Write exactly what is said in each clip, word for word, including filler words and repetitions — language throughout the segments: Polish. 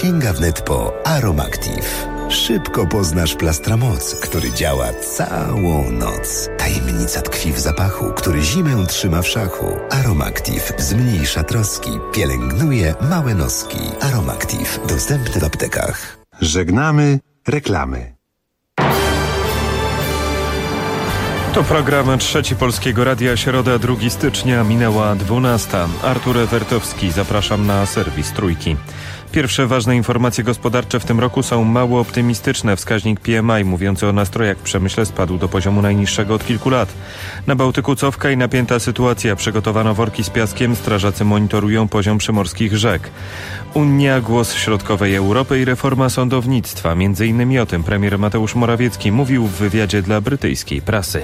Sięga wnet po Aromactive. Szybko poznasz Plastramoc, który działa całą noc. Tajemnica tkwi w zapachu, który zimę trzyma w szachu. Aromactive zmniejsza troski, pielęgnuje małe noski. Aromactive dostępny w aptekach. Żegnamy reklamy. To program Trzeci Polskiego Radia, środa drugiego stycznia, minęła dwunasta. Artur Ewertowski, zapraszam na serwis Trójki. Pierwsze ważne informacje gospodarcze w tym roku są mało optymistyczne. Wskaźnik P M I mówiący o nastrojach w przemyśle spadł do poziomu najniższego od kilku lat. Na Bałtyku cofka i napięta sytuacja. Przygotowano worki z piaskiem, strażacy monitorują poziom przymorskich rzek. Unia, głos środkowej Europy i reforma sądownictwa. Między innymi o tym premier Mateusz Morawiecki mówił w wywiadzie dla brytyjskiej prasy.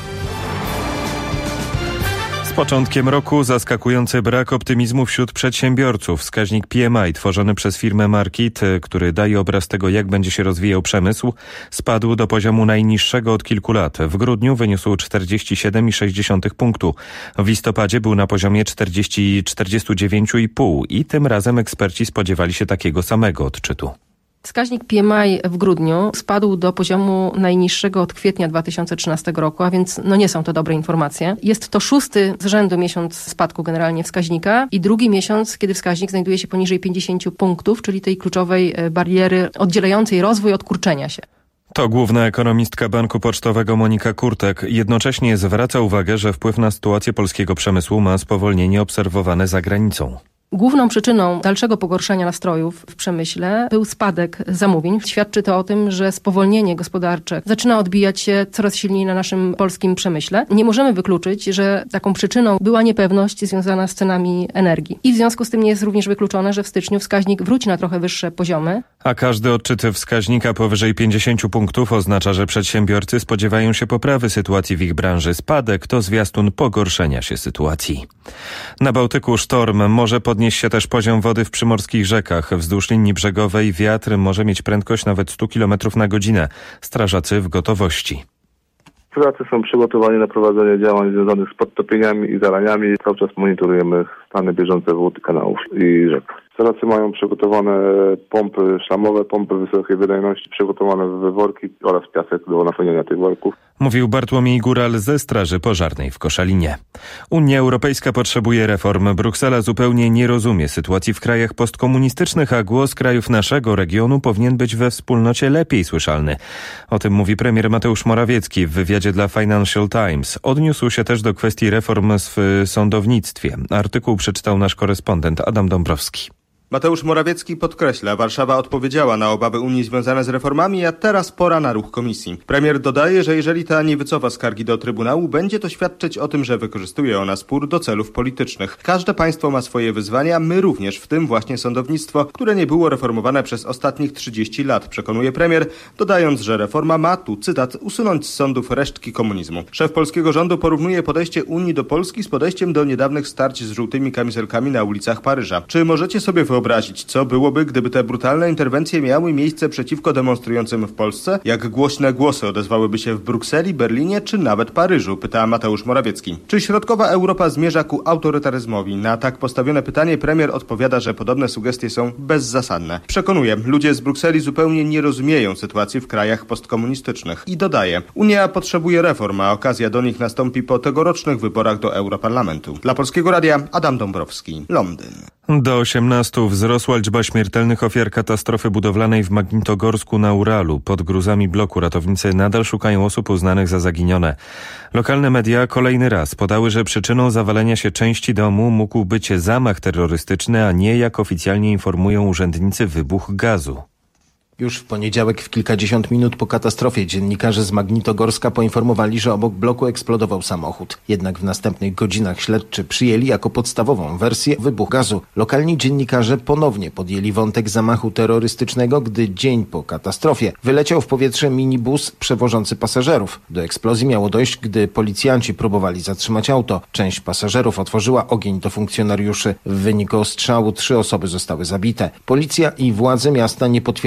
Z początkiem roku zaskakujący brak optymizmu wśród przedsiębiorców. Wskaźnik P M I tworzony przez firmę Markit, który daje obraz tego, jak będzie się rozwijał przemysł, spadł do poziomu najniższego od kilku lat. W grudniu wyniósł czterdzieści siedem przecinek sześć punktu. W listopadzie był na poziomie czterdzieści, czterdzieści dziewięć przecinek pięć i tym razem eksperci spodziewali się takiego samego odczytu. Wskaźnik P M I w grudniu spadł do poziomu najniższego od kwietnia dwa tysiące trzynastego roku, a więc no nie są to dobre informacje. Jest to szósty z rzędu miesiąc spadku generalnie wskaźnika i drugi miesiąc, kiedy wskaźnik znajduje się poniżej pięćdziesięciu punktów, czyli tej kluczowej bariery oddzielającej rozwój od kurczenia się. To główna ekonomistka Banku Pocztowego Monika Kurtek. Jednocześnie zwraca uwagę, że wpływ na sytuację polskiego przemysłu ma spowolnienie obserwowane za granicą. Główną przyczyną dalszego pogorszenia nastrojów w przemyśle był spadek zamówień. Świadczy to o tym, że spowolnienie gospodarcze zaczyna odbijać się coraz silniej na naszym polskim przemyśle. Nie możemy wykluczyć, że taką przyczyną była niepewność związana z cenami energii. I w związku z tym nie jest również wykluczone, że w styczniu wskaźnik wróci na trochę wyższe poziomy. A każdy odczyt wskaźnika powyżej pięćdziesięciu punktów oznacza, że przedsiębiorcy spodziewają się poprawy sytuacji w ich branży. Spadek to zwiastun pogorszenia się sytuacji. Na Bałtyku sztorm może podnieść się też poziom wody w przymorskich rzekach. Wzdłuż linii brzegowej wiatr może mieć prędkość nawet sto kilometrów na godzinę. Strażacy w gotowości. Strażacy są przygotowani na prowadzenie działań związanych z podtopieniami i zalaniami. Cały czas monitorujemy stany bieżące wód, kanałów i rzek. Strażacy mają przygotowane pompy szlamowe, pompy wysokiej wydajności, przygotowane worki oraz piasek do napełnienia tych worków. Mówił Bartłomiej Góral ze Straży Pożarnej w Koszalinie. Unia Europejska potrzebuje reform. Bruksela zupełnie nie rozumie sytuacji w krajach postkomunistycznych, a głos krajów naszego regionu powinien być we wspólnocie lepiej słyszalny. O tym mówi premier Mateusz Morawiecki w wywiadzie dla Financial Times. Odniósł się też do kwestii reform w sądownictwie. Artykuł przeczytał nasz korespondent Adam Dąbrowski. Mateusz Morawiecki podkreśla, Warszawa odpowiedziała na obawy Unii związane z reformami, a teraz pora na ruch Komisji. Premier dodaje, że jeżeli ta nie wycofa skargi do Trybunału, będzie to świadczyć o tym, że wykorzystuje ona spór do celów politycznych. Każde państwo ma swoje wyzwania, my również, w tym właśnie sądownictwo, które nie było reformowane przez ostatnich trzydzieści lat, przekonuje premier, dodając, że reforma ma, tu cytat, usunąć z sądów resztki komunizmu. Szef polskiego rządu porównuje podejście Unii do Polski z podejściem do niedawnych starć z żółtymi kamizelkami na ulicach Paryża. Czy możecie sobie wyobrazić, Wyobrazić, co byłoby, gdyby te brutalne interwencje miały miejsce przeciwko demonstrującym w Polsce? Jak głośne głosy odezwałyby się w Brukseli, Berlinie czy nawet Paryżu? Pyta Mateusz Morawiecki. Czy środkowa Europa zmierza ku autorytaryzmowi? Na tak postawione pytanie premier odpowiada, że podobne sugestie są bezzasadne. Przekonuje, ludzie z Brukseli zupełnie nie rozumieją sytuacji w krajach postkomunistycznych. I dodaje, Unia potrzebuje reform, a okazja do nich nastąpi po tegorocznych wyborach do Europarlamentu. Dla Polskiego Radia Adam Dąbrowski, Londyn. Do osiemnastu wzrosła liczba śmiertelnych ofiar katastrofy budowlanej w Magnitogorsku na Uralu. Pod gruzami bloku ratownicy nadal szukają osób uznanych za zaginione. Lokalne media kolejny raz podały, że przyczyną zawalenia się części domu mógł być zamach terrorystyczny, a nie, jak oficjalnie informują urzędnicy, wybuch gazu. Już w poniedziałek w kilkadziesiąt minut po katastrofie dziennikarze z Magnitogorska poinformowali, że obok bloku eksplodował samochód. Jednak w następnych godzinach śledczy przyjęli jako podstawową wersję wybuch gazu. Lokalni dziennikarze ponownie podjęli wątek zamachu terrorystycznego, gdy dzień po katastrofie wyleciał w powietrze minibus przewożący pasażerów. Do eksplozji miało dojść, gdy policjanci próbowali zatrzymać auto. Część pasażerów otworzyła ogień do funkcjonariuszy. W wyniku ostrzału trzy osoby zostały zabite. Policja i władze miasta nie potwierdzają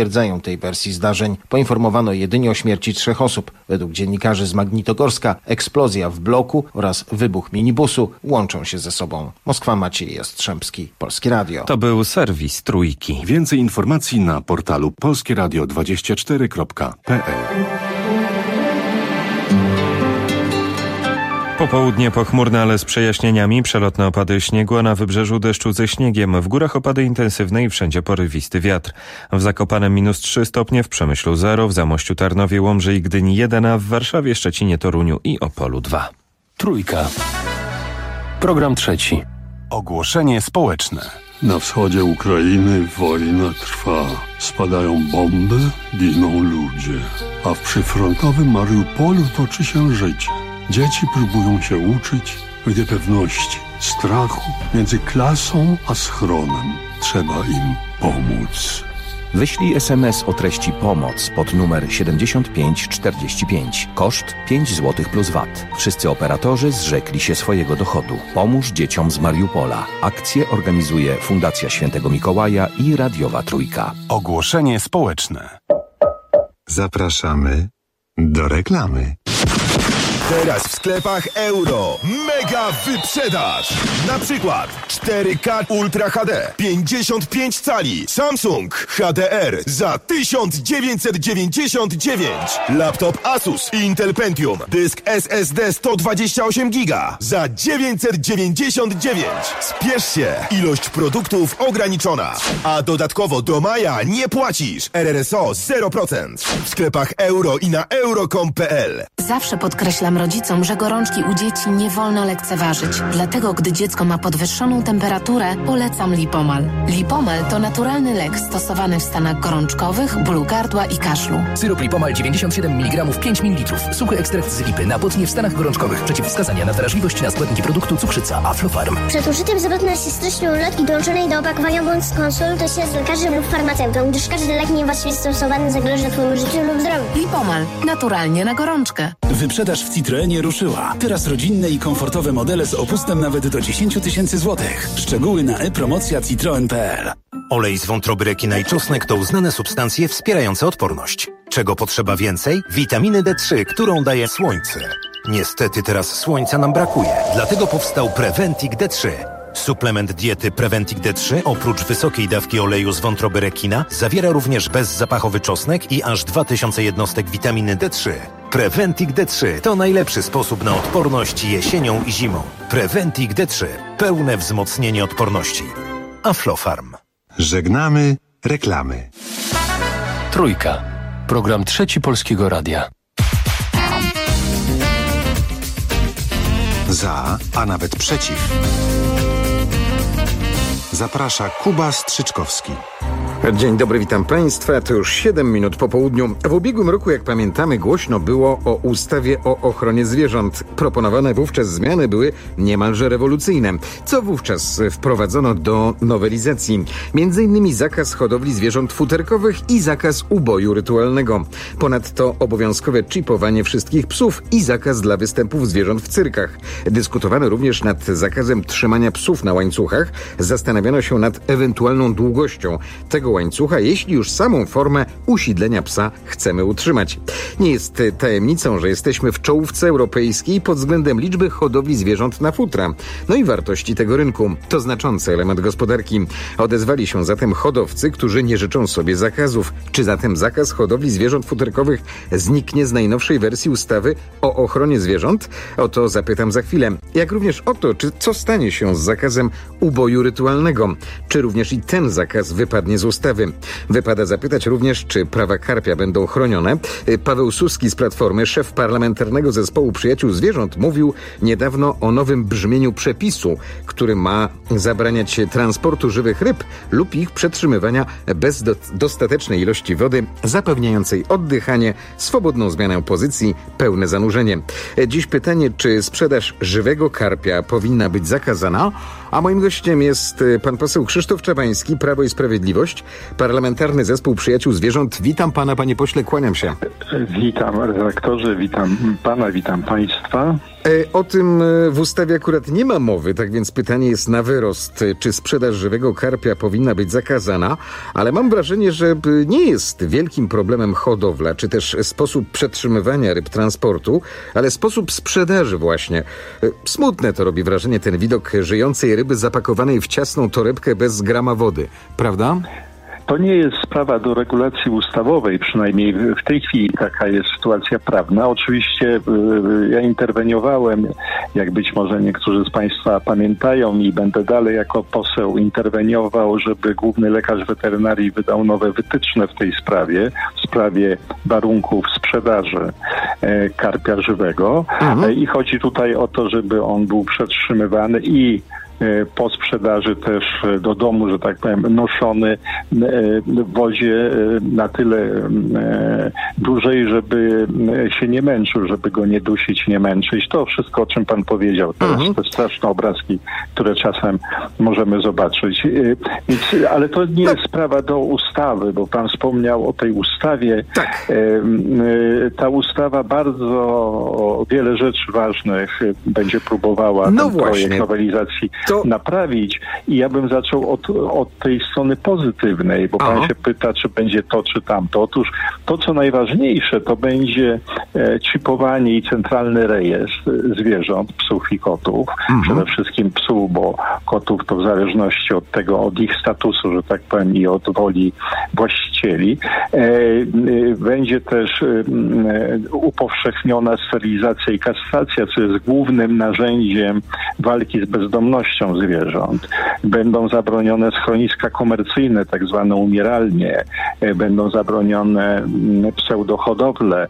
tamtej wersji zdarzeń poinformowano jedynie o śmierci trzech osób. Według dziennikarzy z Magnitogorska eksplozja w bloku oraz wybuch minibusu łączą się ze sobą. Moskwa, Maciej Jastrzębski, Polskie Radio. To był serwis Trójki. Więcej informacji na portalu polskie radio dwadzieścia cztery kropka p l. Popołudnie pochmurne, ale z przejaśnieniami, przelotne opady śniegu, a na wybrzeżu deszczu ze śniegiem. W górach opady intensywne i wszędzie porywisty wiatr. W Zakopanem minus trzy stopnie, w Przemyślu zero, w Zamościu, Tarnowie, Łomży i Gdyni jeden, a w Warszawie, Szczecinie, Toruniu i Opolu dwa. Trójka. Program trzeci. Ogłoszenie społeczne. Na wschodzie Ukrainy wojna trwa. Spadają bomby, giną ludzie. A w przyfrontowym Mariupolu toczy się życie. Dzieci próbują się uczyć w niepewności, strachu między klasą a schronem. Trzeba im pomóc. Wyślij es em es o treści pomoc pod numer siedemdziesiąt pięć czterdzieści pięć. Koszt pięć złotych plus V A T. Wszyscy operatorzy zrzekli się swojego dochodu. Pomóż dzieciom z Mariupola. Akcję organizuje Fundacja Świętego Mikołaja i Radiowa Trójka. Ogłoszenie społeczne. Zapraszamy do reklamy. Teraz w sklepach Euro mega wyprzedaż! Na przykład cztery K Ultra H D pięćdziesiąt pięć cali Samsung H D R za tysiąc dziewięćset dziewięćdziesiąt dziewięć. Laptop Asus Intel Pentium dysk S S D sto dwadzieścia osiem giga za dziewięćset dziewięćdziesiąt dziewięć. Spiesz się! Ilość produktów ograniczona. A dodatkowo do maja nie płacisz. R R S O zero procent. W sklepach Euro i na euro kropka com kropka p l. Zawsze podkreślam rodzicom, że gorączki u dzieci nie wolno lekceważyć. Dlatego, gdy dziecko ma podwyższoną temperaturę, polecam Lipomal. Lipomal to naturalny lek stosowany w stanach gorączkowych, bólu gardła i kaszlu. Syrop Lipomal dziewięćdziesiąt siedem miligramów pięć mililitrów. Suchy ekstrakt z lipy na potnie w stanach gorączkowych. Przeciwwskazania na wrażliwość na składniki produktu cukrzyca Aflofarm. Przed użyciem zwrotność jest treści ulotki dołączonej do opakowania bądź skonsultuj się z lekarzem lub farmaceutą, gdyż każdy lek niewłaściwie stosowany zagroży Twojemu życiu lub zdrowiu. Lipomal. Naturalnie na gorączkę. Wyprzedaż w Citroenie ruszyła. Teraz rodzinne i komfortowe modele z opustem nawet do dziesięć tysięcy złotych. Szczegóły na e-promocja citroen kropka p l. Olej z wątroby rekina i czosnek to uznane substancje wspierające odporność. Czego potrzeba więcej? Witaminy D trzy, którą daje słońce. Niestety teraz słońca nam brakuje, dlatego powstał Preventic D trzy. Suplement diety Preventic D trzy oprócz wysokiej dawki oleju z wątroby rekina zawiera również bezzapachowy czosnek i aż dwa tysiące jednostek witaminy D trzy. Preventic D trzy to najlepszy sposób na odporność jesienią i zimą. Preventic D trzy. Pełne wzmocnienie odporności. Aflofarm. Żegnamy reklamy. Trójka. Program trzeci Polskiego Radia. Za, a nawet przeciw. Zaprasza Kuba Strzyczkowski. Dzień dobry, witam Państwa. To już siedem minut po południu. W ubiegłym roku, jak pamiętamy, głośno było o ustawie o ochronie zwierząt. Proponowane wówczas zmiany były niemalże rewolucyjne. Co wówczas wprowadzono do nowelizacji? Między innymi zakaz hodowli zwierząt futerkowych i zakaz uboju rytualnego. Ponadto obowiązkowe czipowanie wszystkich psów i zakaz dla występów zwierząt w cyrkach. Dyskutowano również nad zakazem trzymania psów na łańcuchach. Zastanawiano się nad ewentualną długością tego łańcucha, jeśli już samą formę usidlenia psa chcemy utrzymać. Nie jest tajemnicą, że jesteśmy w czołówce europejskiej pod względem liczby hodowli zwierząt na futra. No i wartości tego rynku. To znaczący element gospodarki. Odezwali się zatem hodowcy, którzy nie życzą sobie zakazów. Czy zatem zakaz hodowli zwierząt futerkowych zniknie z najnowszej wersji ustawy o ochronie zwierząt? O to zapytam za chwilę. Jak również o to, czy co stanie się z zakazem uboju rytualnego. Czy również i ten zakaz wypadnie z ustawy. Wypada zapytać również, czy prawa karpia będą chronione. Paweł Suski z Platformy, szef parlamentarnego zespołu Przyjaciół Zwierząt, mówił niedawno o nowym brzmieniu przepisu, który ma zabraniać transportu żywych ryb lub ich przetrzymywania bez do- dostatecznej ilości wody, zapewniającej oddychanie, swobodną zmianę pozycji, pełne zanurzenie. Dziś pytanie, czy sprzedaż żywego karpia powinna być zakazana? A moim gościem jest pan poseł Krzysztof Czabański, Prawo i Sprawiedliwość, Parlamentarny Zespół Przyjaciół Zwierząt. Witam pana, panie pośle, kłaniam się. Witam redaktorze, witam pana, witam państwa. O tym w ustawie akurat nie ma mowy, tak więc pytanie jest na wyrost, czy sprzedaż żywego karpia powinna być zakazana, ale mam wrażenie, że nie jest wielkim problemem hodowla, czy też sposób przetrzymywania ryb, transportu, ale sposób sprzedaży właśnie. Smutne to robi wrażenie ten widok żyjącej ryby zapakowanej w ciasną torebkę bez grama wody, prawda? To nie jest sprawa do regulacji ustawowej, przynajmniej w tej chwili taka jest sytuacja prawna. Oczywiście ja interweniowałem, jak być może niektórzy z państwa pamiętają, i będę dalej jako poseł interweniował, żeby główny lekarz weterynarii wydał nowe wytyczne w tej sprawie, w sprawie warunków sprzedaży karpia żywego. Mhm. I chodzi tutaj o to, żeby on był przetrzymywany i po sprzedaży też do domu, że tak powiem, noszony w wozie na tyle dłużej, żeby się nie męczył, żeby go nie dusić, nie męczyć. To wszystko, o czym pan powiedział. To mhm. jest te straszne obrazki, które czasem możemy zobaczyć. Więc, ale to nie jest sprawa do ustawy, bo pan wspomniał o tej ustawie. Tak. Ta ustawa bardzo wiele rzeczy ważnych będzie próbowała no ten właśnie. projekt nowelizacji to... naprawić. I ja bym zaczął od, od tej strony pozytywnej, bo pan Aha. się pyta, czy będzie to, czy tamto. Otóż to, co najważniejsze, to będzie e, chipowanie i centralny rejestr zwierząt, psów i kotów. Mhm. Przede wszystkim psów, bo kotów to w zależności od tego, od ich statusu, że tak powiem, i od woli właścicieli. E, e, będzie też e, upowszechniona sterylizacja i kastracja, co jest głównym narzędziem walki z bezdomnością zwierząt. Będą zabronione schroniska komercyjne, tak zwane umieralnie. Będą zabronione pseudohodowle.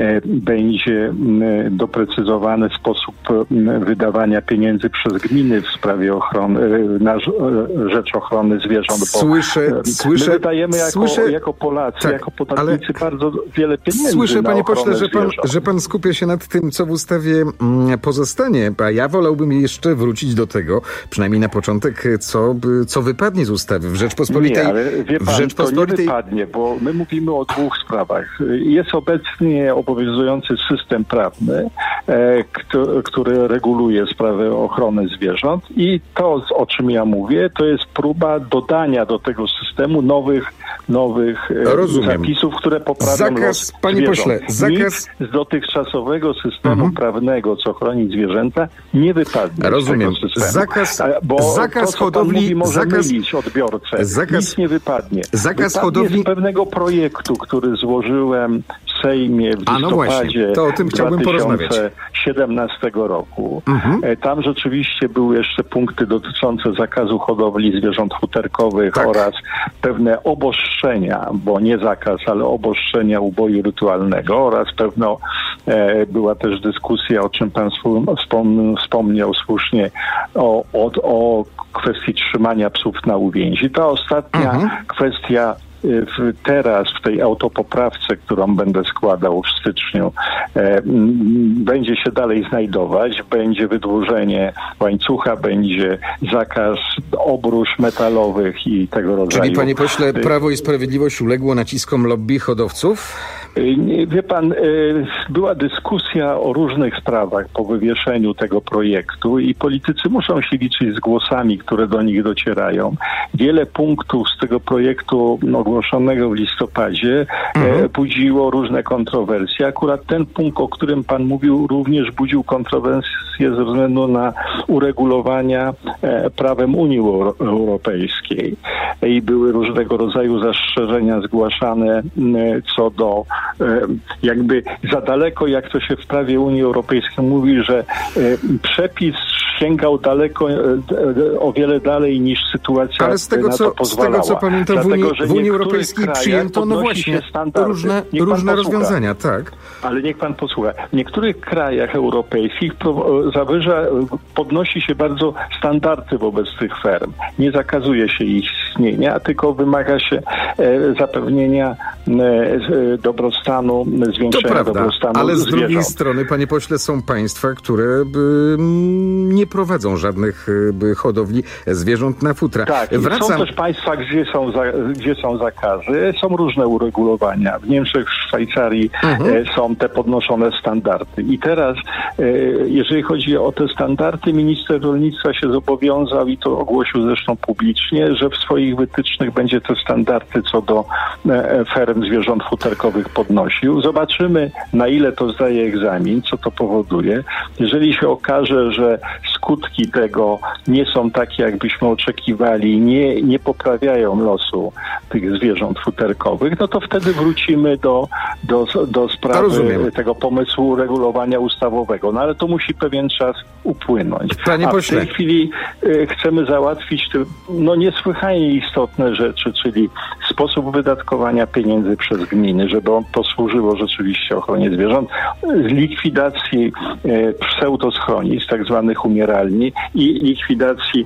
Będzie doprecyzowany sposób wydawania pieniędzy przez gminy w sprawie ochrony, na rzecz ochrony zwierząt. Bo słyszę, słyszę, my wydajemy jako, słyszę, jako Polacy, tak, jako podatnicy bardzo wiele pieniędzy. Słyszę, na panie pośle, że pan, zwierząt. że pan skupia się nad tym, co w ustawie mm, pozostanie, a ja wolałbym jeszcze wrócić do tego, przynajmniej na początek, co, co wypadnie z ustawy w Rzeczpospolitej. Nie, ale wie pan, w Rzeczpospolitej... to nie wypadnie, bo my mówimy o dwóch sprawach. Jest obecnie obowiązujący system prawny, e, kto, który reguluje sprawę ochrony zwierząt i to, o czym ja mówię, to jest próba dodania do tego systemu nowych, nowych e, zapisów, które poprawią zakaz, los panie zwierząt. pośle, zakaz... Nikt z dotychczasowego systemu mhm. prawnego, co chroni zwierzęta, nie wypadnie. Rozumiem. Z tego systemu. Zakaz, bo zakaz to, co hodowli... pan mówi, może zakaz, mylić odbiorcę. zakaz, Nic nie wypadnie. Zakaz wypadnie hodowli... z pewnego projektu, który złożyłem w Sejmie w listopadzie no właśnie, to o tym chciałbym dwa tysiące porozmawiać. siedemnastego roku. Mhm. Tam rzeczywiście były jeszcze punkty dotyczące zakazu hodowli zwierząt futerkowych tak. oraz pewne obostrzenia, bo nie zakaz, ale obostrzenia uboju rytualnego oraz pewno e, była też dyskusja, o czym pan wspom- wspomniał słusznie, o, o, o kwestii trzymania psów na uwięzi. Ta ostatnia mhm. kwestia W, teraz w tej autopoprawce, którą będę składał w styczniu, e, m, będzie się dalej znajdować, będzie wydłużenie łańcucha, będzie zakaz obrusz metalowych i tego rodzaju. Czyli, panie pośle, Prawo i Sprawiedliwość uległo naciskom lobby hodowców? Wie pan, była dyskusja o różnych sprawach po wywieszeniu tego projektu i politycy muszą się liczyć z głosami, które do nich docierają. Wiele punktów z tego projektu ogłoszonego w listopadzie mhm. budziło różne kontrowersje. Akurat ten punkt, o którym pan mówił, również budził kontrowersje ze względu na uregulowania prawem Unii Europejskiej. I były różnego rodzaju zastrzeżenia zgłaszane co do jakby za daleko, jak to się w prawie Unii Europejskiej mówi, że przepis sięgał daleko, o wiele dalej niż sytuacja Ale z tego, na co, to pozwalała. Z tego, co pamiętam, Dlatego, w Unii, w Unii Europejskiej przyjęto no właśnie różne, różne rozwiązania, tak. Ale niech pan posłucha. W niektórych krajach europejskich zawyża, podnosi się bardzo standardy wobec tych ferm. Nie zakazuje się ich istnienia, tylko wymaga się e, zapewnienia e, dobrostanu, zwiększenia to prawda, dobrostanu ale z zwierząt. drugiej strony, panie pośle, są państwa, które by, nie prowadzą żadnych by, hodowli zwierząt na futra. Tak, Wracam... są też państwa, gdzie są, za, gdzie są zakazy, są różne uregulowania. W Niemczech, w Szwajcarii mhm. e, są te podnoszone standardy. I teraz, e, jeżeli chodzi o te standardy, minister rolnictwa się zobowiązał i to ogłosił zresztą publicznie, że w swoich wytycznych będzie te standardy co do e, ferm zwierząt futerkowych podnosił. Zobaczymy, na ile to zdaje egzamin, co to powoduje. Jeżeli się okaże, że skutki tego nie są takie, jakbyśmy oczekiwali, nie, nie poprawiają losu tych zwierząt futerkowych, no to wtedy wrócimy do, do, do sprawy Rozumiem. tego pomysłu regulowania ustawowego. No ale to musi pewien czas upłynąć. Panie A pośle. w tej chwili y, chcemy załatwić te, no niesłychanie istotne rzeczy, czyli sposób wydatkowania pieniędzy przez gminy, żeby on posłużyło rzeczywiście ochronie zwierząt, likwidacji y, pseudoschronisk, tak zwanych umieralni i likwidacji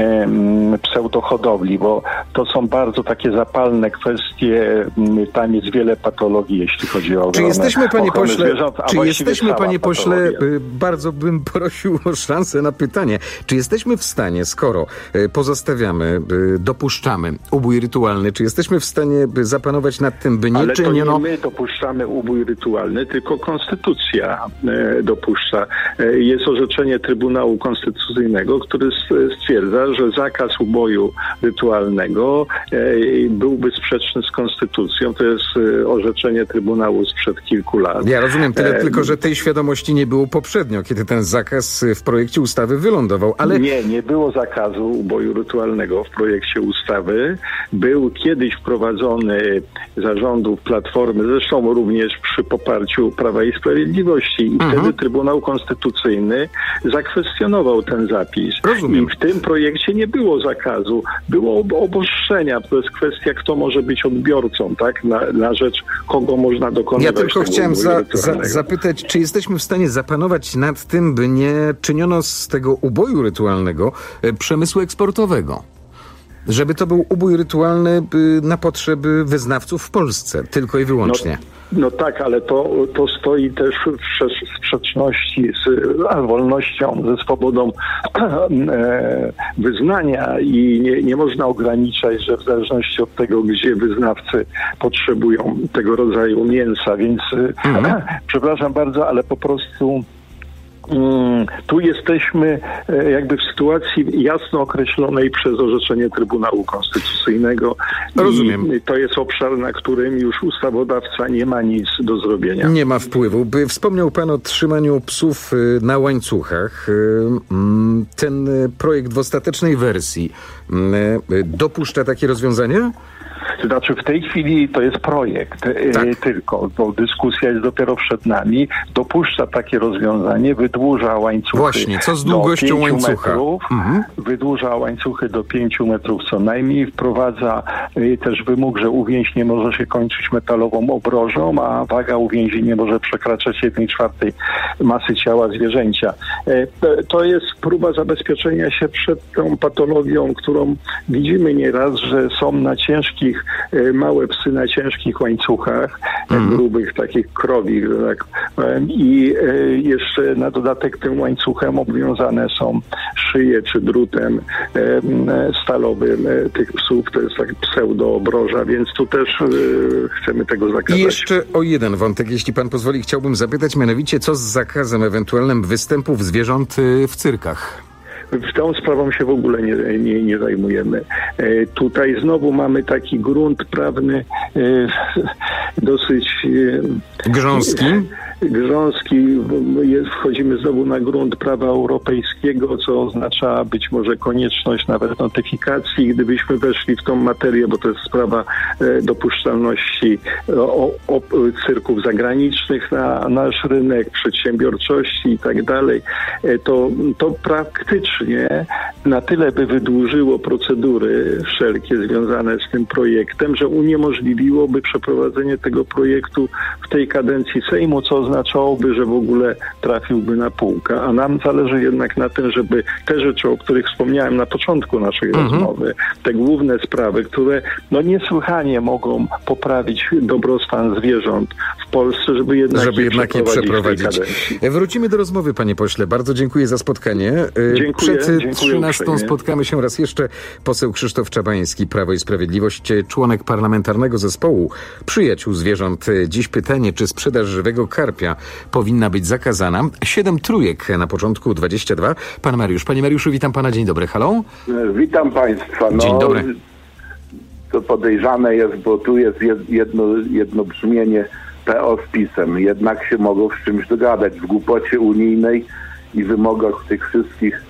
y, pseudohodowli, bo to są bardzo takie zapalne kwestie, y, tam jest wiele patologii, jeśli chodzi o ochronę, Czy jesteśmy, panie pośle, zwierząt, czy jesteśmy, panie pośle, patologia. bardzo bym prosił o szansę na pytanie, czy jesteśmy w stanie, skoro pozostawiamy, dopuszczamy ubój rytualny, czy jesteśmy w stanie zapanować nad tym, by nie Ale czyniono... to nie my dopuszczamy ubój rytualny, tylko konstytucja e, dopuszcza. E, jest orzeczenie Trybunału Konstytucyjnego, który stwierdza, że zakaz uboju rytualnego e, byłby sprzeczny z konstytucją. To jest e, orzeczenie Trybunału sprzed kilku lat. Ja rozumiem, tyle e, tylko, że tej świadomości nie było poprzednio, kiedy ten zakaz w projekcie ustawy wylądował, ale... Nie, nie było zakazu uboju rytualnego w projekcie ustawy. Był kiedyś wprowadzony zarządów Platformy, zresztą również przy poparciu Prawa i Sprawiedliwości. I mhm. wtedy Trybunał Konstytucyjny zakwestionował ten zapis. Rozumiem. I w tym projekcie nie było zakazu. Było obostrzenia. To jest kwestia, kto może być odbiorcą, tak? Na, na rzecz kogo można dokonywać. Ja tylko tego chciałem za, za, rytualnego. zapytać, czy jesteśmy w stanie zapanować nad tym, by nie czyniono z tego uboju rytualnego e, przemysłu eksportowego? Żeby to był ubój rytualny by, na potrzeby wyznawców w Polsce, tylko i wyłącznie. No, no tak, ale to, to stoi też w sprzeczności z a, wolnością, ze swobodą e, wyznania i nie, nie można ograniczać, że w zależności od tego, gdzie wyznawcy potrzebują tego rodzaju mięsa, więc mhm. przepraszam bardzo, ale po prostu Hmm, tu jesteśmy e, jakby w sytuacji jasno określonej przez orzeczenie Trybunału Konstytucyjnego. Rozumiem. I to jest obszar, na którym już ustawodawca nie ma nic do zrobienia. Nie ma wpływu. By wspomniał pan o trzymaniu psów y, na łańcuchach. Y, y, ten y, projekt w ostatecznej wersji y, y, dopuszcza takie rozwiązanie? To znaczy w tej chwili to jest projekt tak. e, tylko, bo dyskusja jest dopiero przed nami. Dopuszcza takie rozwiązanie, wydłuża łańcuchy Właśnie, co z długością do łańcucha? Metrów, mhm. Wydłuża łańcuchy do pięciu metrów co najmniej, wprowadza e, też wymóg, że uwięź nie może się kończyć metalową obrożą, a waga uwięzi nie może przekraczać jednej czwartej masy ciała zwierzęcia. E, to jest próba zabezpieczenia się przed tą patologią, którą widzimy nieraz, że są na ciężkich małe psy na ciężkich łańcuchach, mm. grubych, takich krowich, tak powiem. I jeszcze na dodatek tym łańcuchem obwiązane są szyje czy drutem stalowym tych psów. To jest tak pseudo-obroża, więc tu też chcemy tego zakazać. I jeszcze o jeden wątek, jeśli pan pozwoli, chciałbym zapytać, mianowicie co z zakazem ewentualnym występów zwierząt w cyrkach? W tą sprawą się w ogóle nie, nie, nie zajmujemy. E, tutaj znowu mamy taki grunt prawny e, dosyć... E, grząski? grząski, jest, wchodzimy znowu na grunt prawa europejskiego, co oznacza być może konieczność nawet notyfikacji, gdybyśmy weszli w tą materię, bo to jest sprawa e, dopuszczalności o, o, cyrków zagranicznych na nasz rynek, przedsiębiorczości i tak dalej, e, to, to praktycznie na tyle by wydłużyło procedury wszelkie związane z tym projektem, że uniemożliwiłoby przeprowadzenie tego projektu w tej kadencji Sejmu, co oznacza oznaczałoby, że w ogóle trafiłby na półkę, a nam zależy jednak na tym, żeby te rzeczy, o których wspomniałem na początku naszej mhm. rozmowy, te główne sprawy, które no niesłychanie mogą poprawić dobrostan zwierząt w Polsce, żeby jednak, żeby je, jednak je przeprowadzić. Wrócimy do rozmowy, panie pośle. Bardzo dziękuję za spotkanie. Dziękuję, Przed dziękuję trzynastą uprzejmie. spotkamy się raz jeszcze. Poseł Krzysztof Czabański, Prawo i Sprawiedliwość, członek parlamentarnego zespołu Przyjaciół Zwierząt. Dziś pytanie, czy sprzedaż żywego karpia powinna być zakazana? Siedem trójek na początku, dwadzieścia dwa. Pan Mariusz. Panie Mariuszu, witam pana. Dzień dobry. Halo? Witam państwa. No, Dzień dobry. To podejrzane jest, bo tu jest jedno, jedno brzmienie P O z PiS-em. Jednak się mogą z czymś dogadać. W głupocie unijnej i wymogach tych wszystkich,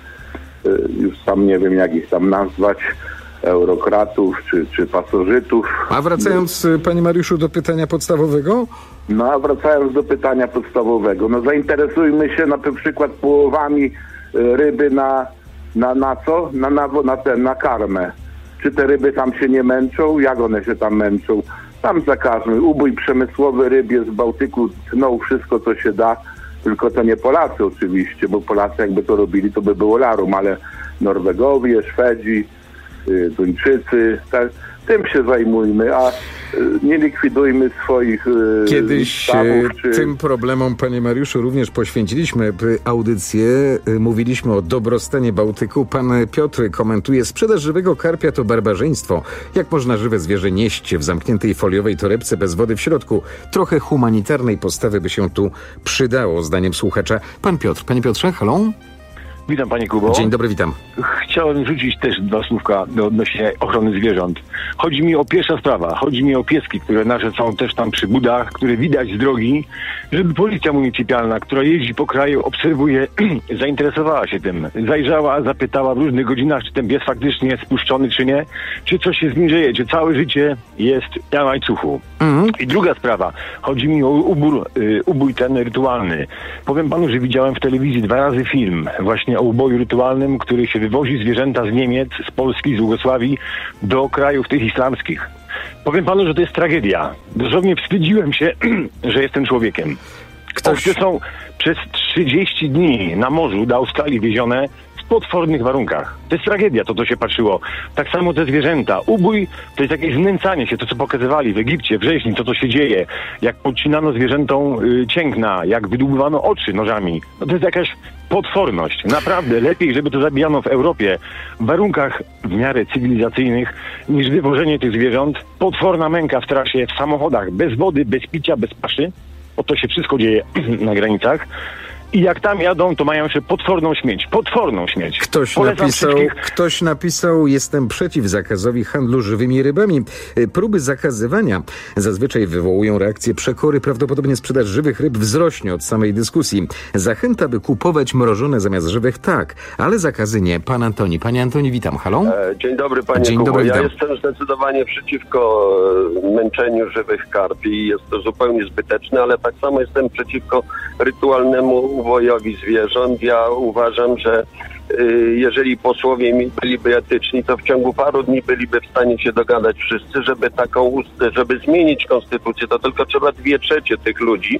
już sam nie wiem jak ich tam nazwać, eurokratów czy, czy pasożytów. A wracając, panie Mariuszu, do pytania podstawowego? No a wracając do pytania podstawowego, no zainteresujmy się na przykład połowami ryby na, na, na co? Na, na, na, ten, na karmę. Czy te ryby tam się nie męczą? Jak one się tam męczą? Tam zakażmy. Ubój przemysłowy ryb z Bałtyku tnął wszystko, co się da. Tylko to nie Polacy oczywiście, bo Polacy jakby to robili, to by było larum, ale Norwegowie, Szwedzi, y, Duńczycy, tak, tym się zajmujmy, a y, nie likwidujmy swoich y, Kiedyś stawów, czy... tym problemom, panie Mariuszu, również poświęciliśmy audycję. Mówiliśmy o dobrostanie Bałtyku. Pan Piotr komentuje: sprzedaż żywego karpia to barbarzyństwo. Jak można żywe zwierzę nieść w zamkniętej foliowej torebce bez wody w środku? Trochę humanitarnej postawy by się tu przydało, zdaniem słuchacza. Pan Piotr. Panie Piotrze, halo? Witam, panie Kubo. Dzień dobry, witam. Chciałem rzucić też dwa słówka odnośnie ochrony zwierząt. Chodzi mi o pierwsza sprawa. Chodzi mi o pieski, które nasze są też tam przy budach, które widać z drogi, żeby policja municypalna, która jeździ po kraju, obserwuje, zainteresowała się tym. Zajrzała, zapytała w różnych godzinach, czy ten pies faktycznie jest spuszczony, czy nie, czy coś się z nim dzieje, czy całe życie jest na łańcuchu. Mhm. I druga sprawa. Chodzi mi o ubór, y, ubój ten rytualny. Powiem panu, że widziałem w telewizji dwa razy film właśnie o uboju rytualnym, który się wywozi zwierzęta z Niemiec, z Polski, z Jugosławii do krajów tych islamskich. Powiem panu, że to jest tragedia. Dosłownie wstydziłem się, że jestem człowiekiem. Ktoś... Owce są przez trzydzieści dni na morzu do Australii wiezione w potwornych warunkach. To jest tragedia, to co się patrzyło. Tak samo te zwierzęta. Ubój to jest jakieś znęcanie się, to co pokazywali w Egipcie, w rzeźni, to co się dzieje. Jak podcinano zwierzętom y, cięgna, jak wydłubywano oczy nożami. No to jest jakaś potworność. Naprawdę lepiej, żeby to zabijano w Europie w warunkach w miarę cywilizacyjnych, niż wywożenie tych zwierząt. Potworna męka w trasie, w samochodach, bez wody, bez picia, bez paszy. Bo to się wszystko dzieje na granicach. I jak tam jadą, to mają jeszcze potworną śmierć. Potworną śmierć. Ktoś Polecam napisał, wszystkich... ktoś napisał, jestem przeciw zakazowi handlu żywymi rybami. Próby zakazywania zazwyczaj wywołują reakcję przekory. Prawdopodobnie sprzedaż żywych ryb wzrośnie od samej dyskusji. Zachęta, by kupować mrożone zamiast żywych, tak, ale zakazy nie. Pan Antoni. Panie Antoni, witam. Halo? Dzień dobry, panie Dzień Kubo. dobry, ja witam. jestem zdecydowanie przeciwko męczeniu żywych karpi. Jest to zupełnie zbyteczne, ale tak samo jestem przeciwko rytualnemu ubojowi zwierząt. Ja uważam, że y, jeżeli posłowie byliby etyczni, to w ciągu paru dni byliby w stanie się dogadać wszyscy, żeby taką ustę, żeby zmienić konstytucję, to tylko trzeba dwie trzecie tych ludzi.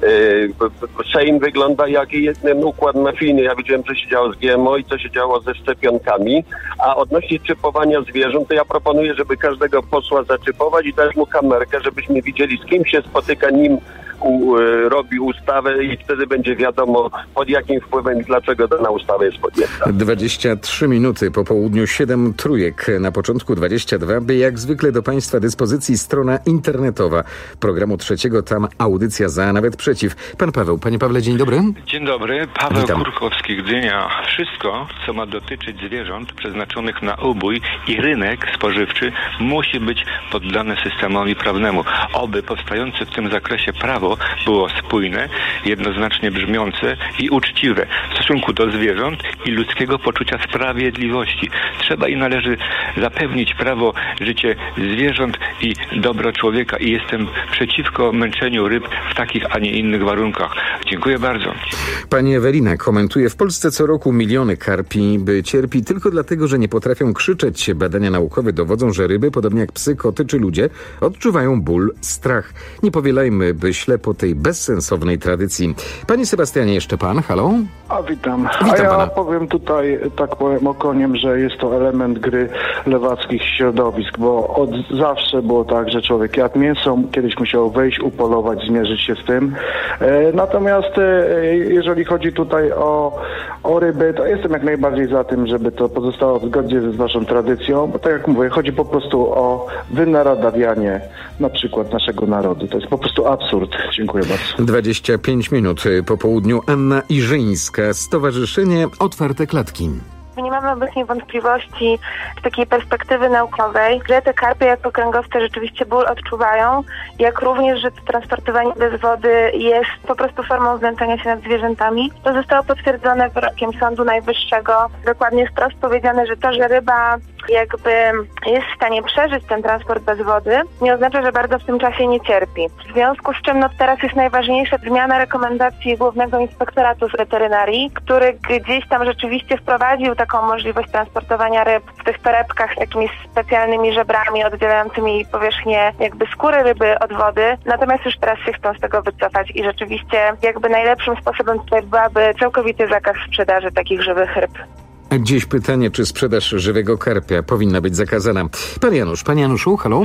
Y, Sejm wygląda jak jeden układ mafijny. Ja widziałem, co się działo z G M O i co się działo ze szczepionkami, a odnośnie czipowania zwierząt, to ja proponuję, żeby każdego posła zaczipować i dać mu kamerkę, żebyśmy widzieli, z kim się spotyka, nim U, y, robi ustawę i wtedy będzie wiadomo, pod jakim wpływem i dlaczego dana ustawa jest podjęta. dwadzieścia trzy minuty po południu, siedem trójek na początku, dwadzieścia dwa. By jak zwykle do państwa dyspozycji strona internetowa programu trzeciego, tam audycja za, nawet przeciw. Pan Paweł. Panie Pawle, dzień dobry. Dzień dobry. Paweł Witam. Kurkowski, Gdynia. Wszystko, co ma dotyczyć zwierząt przeznaczonych na ubój i rynek spożywczy, musi być poddane systemowi prawnemu. Oby powstające w tym zakresie prawo było spójne, jednoznacznie brzmiące i uczciwe w stosunku do zwierząt i ludzkiego poczucia sprawiedliwości. Trzeba i należy zapewnić prawo, życie zwierząt i dobro człowieka i jestem przeciwko męczeniu ryb w takich, a nie innych warunkach. Dziękuję bardzo. Pani Ewelina komentuje: w Polsce co roku miliony karpi by cierpi tylko dlatego, że nie potrafią krzyczeć. Badania naukowe dowodzą, że ryby, podobnie jak psy, koty czy ludzie, odczuwają ból, strach. Nie powielajmy by ślepo tej bezsensownej tradycji. Panie Sebastianie, jeszcze pan? Halo? A witam. Witam A ja pana. powiem tutaj, tak powiem okoniem, że jest to element gry lewackich środowisk, bo od zawsze było tak, że człowiek jadł mięso, kiedyś musiał wejść, upolować, zmierzyć się z tym. E, natomiast e, jeżeli chodzi tutaj o, o ryby, to jestem jak najbardziej za tym, żeby to pozostało w zgodzie z waszą tradycją, bo tak jak mówię, chodzi po prostu o wynaradawianie na przykład naszego narodu. To jest po prostu absurd. Dziękuję bardzo. dwadzieścia pięć minut po południu. Anna Iżyńska, Stowarzyszenie Otwarte Klatki. Nie mamy obecnie wątpliwości z takiej perspektywy naukowej, że te karpie jako kręgowce rzeczywiście ból odczuwają, jak również, że to transportowanie bez wody jest po prostu formą znęcania się nad zwierzętami. To zostało potwierdzone wyrokiem Sądu Najwyższego. Dokładnie jest wprost powiedziane, że to, że ryba jakby jest w stanie przeżyć ten transport bez wody, nie oznacza, że bardzo w tym czasie nie cierpi. W związku z czym no, teraz jest najważniejsza zmiana rekomendacji Głównego Inspektoratu Weterynarii, który gdzieś tam rzeczywiście wprowadził taką możliwość transportowania ryb w tych torebkach z takimi specjalnymi żebrami oddzielającymi powierzchnię jakby skóry ryby od wody. Natomiast już teraz się chcą z tego wycofać i rzeczywiście jakby najlepszym sposobem tutaj byłaby całkowity zakaz sprzedaży takich żywych ryb. Dziś pytanie, czy sprzedaż żywego karpia powinna być zakazana. Pan Janusz, panie Januszu, halo?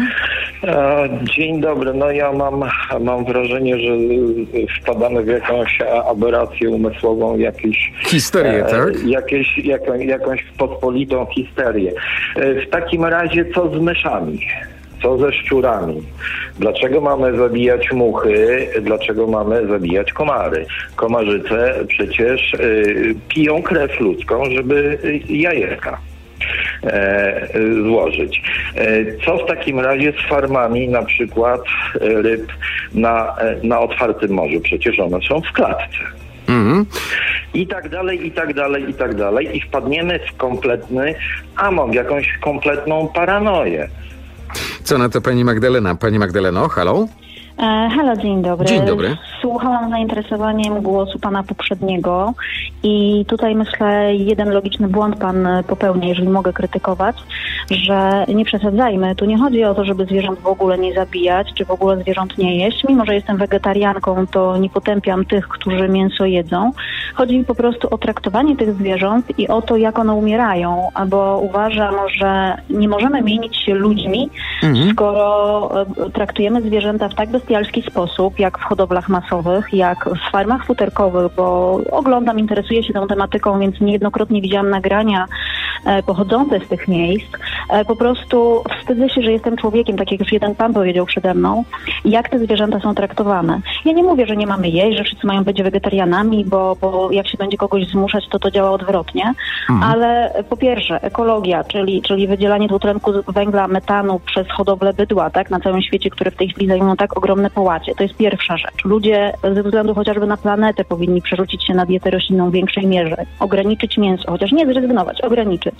Dzień dobry. No ja mam, mam wrażenie, że wpadamy w jakąś aberrację umysłową, jakieś... Histerię, tak? Jakieś, jaką, jakąś pospolitą histerię. W takim razie co z myszami? Co ze szczurami? Dlaczego mamy zabijać muchy? Dlaczego mamy zabijać komary? Komarzyce przecież y, piją krew ludzką, żeby jajeczka e, złożyć. E, co w takim razie z farmami na przykład ryb na, na otwartym morzu? Przecież one są w klatce. Mhm. I tak dalej, i tak dalej, i tak dalej. I wpadniemy w kompletny amok, w jakąś kompletną paranoję. Co na to pani Magdalena? Pani Magdaleno, halo? E, halo, dzień dobry. Dzień dobry. Słuchałam z zainteresowaniem głosu pana poprzedniego i tutaj myślę, jeden logiczny błąd pan popełnia, jeżeli mogę krytykować, że nie przesadzajmy. Tu nie chodzi o to, żeby zwierząt w ogóle nie zabijać, czy w ogóle zwierząt nie jeść. Mimo że jestem wegetarianką, to nie potępiam tych, którzy mięso jedzą. Chodzi mi po prostu o traktowanie tych zwierząt i o to, jak one umierają, bo uważam, że nie możemy mienić się ludźmi, mhm. skoro traktujemy zwierzęta w tak bestialski sposób, jak w hodowlach masowych, jak w farmach futerkowych, bo oglądam, interesuję się tą tematyką, więc niejednokrotnie widziałam nagrania e, pochodzące z tych miejsc. E, po prostu wstydzę się, że jestem człowiekiem, tak jak już jeden pan powiedział przede mną, jak te zwierzęta są traktowane. Ja nie mówię, że nie mamy jeść, że wszyscy mają być wegetarianami, bo, bo jak się będzie kogoś zmuszać, to to działa odwrotnie, mhm. ale po pierwsze ekologia, czyli, czyli wydzielanie dwutlenku węgla, metanu przez hodowlę bydła, tak, na całym świecie, które w tej chwili zajmują tak ogromne połacie. To jest pierwsza rzecz. Ludzie ze względu chociażby na planetę powinni przerzucić się na dietę roślinną w większej mierze, ograniczyć mięso, chociaż nie zrezygnować, ograniczyć.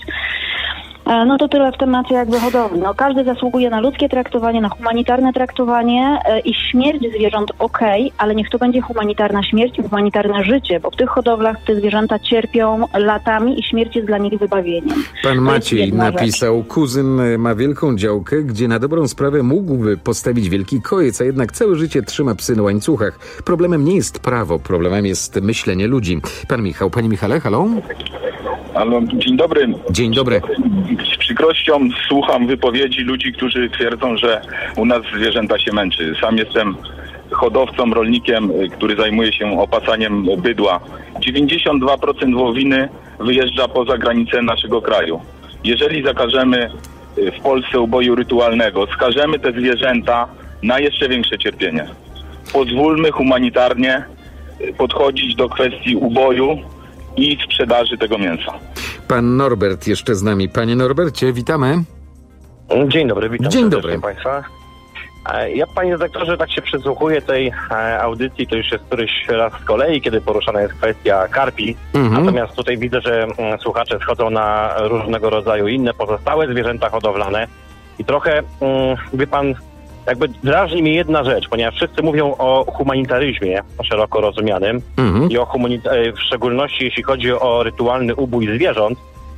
No to tyle w temacie jakby hodowli. No, każdy zasługuje na ludzkie traktowanie, na humanitarne traktowanie i śmierć zwierząt okej, okay, ale niech to będzie humanitarna śmierć i humanitarne życie, bo w tych hodowlach te zwierzęta cierpią latami i śmierć jest dla nich wybawieniem. Pan Maciej napisał, rzecz. Kuzyn ma wielką działkę, gdzie na dobrą sprawę mógłby postawić wielki kojec, a jednak całe życie trzyma psy na łańcuchach. Problemem nie jest prawo, problemem jest myślenie ludzi. Pan Michał, Panie Michale, halo? Halo, dzień dobry. Dzień dobry. Z przykrością słucham wypowiedzi ludzi, którzy twierdzą, że u nas zwierzęta się męczy. Sam jestem hodowcą, rolnikiem, który zajmuje się opasaniem bydła. dziewięćdziesiąt dwa procent wołowiny wyjeżdża poza granicę naszego kraju. Jeżeli zakażemy w Polsce uboju rytualnego, skażemy te zwierzęta na jeszcze większe cierpienie. Pozwólmy humanitarnie podchodzić do kwestii uboju i sprzedaży tego mięsa. Pan Norbert jeszcze z nami. Panie Norbercie, witamy. Dzień dobry, witam Dzień dobry Państwa. Ja, panie redaktorze, tak się przysłuchuję tej audycji, to już jest któryś raz z kolei, kiedy poruszana jest kwestia karpi. Mhm. Natomiast tutaj widzę, że słuchacze schodzą na różnego rodzaju inne pozostałe zwierzęta hodowlane. I trochę, wie pan, jakby drażni mnie jedna rzecz, ponieważ wszyscy mówią o humanitaryzmie szeroko rozumianym mhm. i o humanita- w szczególności jeśli chodzi o rytualny ubój zwierząt.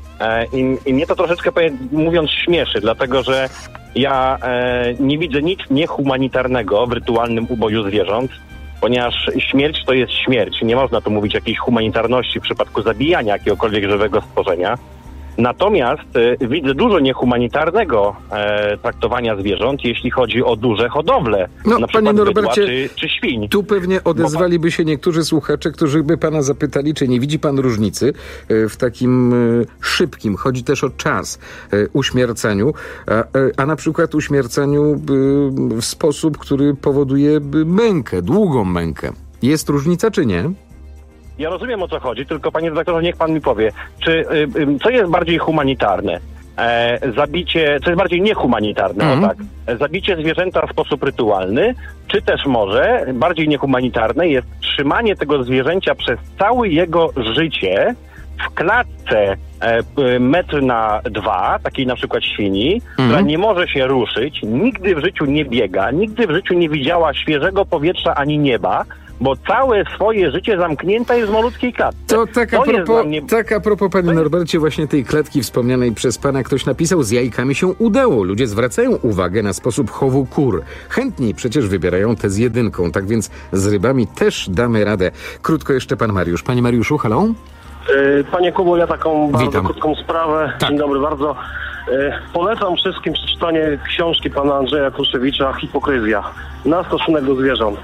I, i mnie to troszeczkę, mówiąc, śmieszy, dlatego że ja e, nie widzę nic niehumanitarnego w rytualnym uboju zwierząt, ponieważ śmierć to jest śmierć. Nie można tu mówić o jakiejś humanitarności w przypadku zabijania jakiegokolwiek żywego stworzenia. Natomiast e, widzę dużo niehumanitarnego e, traktowania zwierząt, jeśli chodzi o duże hodowle, no, na panie przykład Norbercie, bydła czy, czy świń. Tu pewnie odezwaliby się niektórzy słuchacze, którzy by pana zapytali, czy nie widzi pan różnicy e, w takim e, szybkim, chodzi też o czas, e, uśmiercaniu, a, e, a na przykład uśmiercaniu e, w sposób, który powoduje mękę, długą mękę. Jest różnica, czy nie? Ja rozumiem, o co chodzi, tylko panie redaktorze, niech pan mi powie, czy y, y, co jest bardziej humanitarne? E, zabicie, co jest bardziej niehumanitarne, mm. o tak, zabicie zwierzęta w sposób rytualny, czy też może bardziej niehumanitarne jest trzymanie tego zwierzęcia przez całe jego życie w klatce e, metr na dwa, takiej na przykład świni, mm. która nie może się ruszyć, nigdy w życiu nie biega, nigdy w życiu nie widziała świeżego powietrza ani nieba, bo całe swoje życie zamknięta jest w malutkiej klatce. To tak a, to propos, mnie... tak a propos, panie Norbercie, właśnie tej klatki wspomnianej przez pana, ktoś napisał, z jajkami się udało. Ludzie zwracają uwagę na sposób chowu kur. Chętniej przecież wybierają te z jedynką, tak więc z rybami też damy radę. Krótko jeszcze pan Mariusz. Panie Mariuszu, halo? Panie Kubo, ja taką bardzo Witam. krótką sprawę. Tak. Dzień dobry bardzo. Polecam wszystkim przeczytanie książki pana Andrzeja Kruszewicza Hipokryzja na stosunek do zwierząt.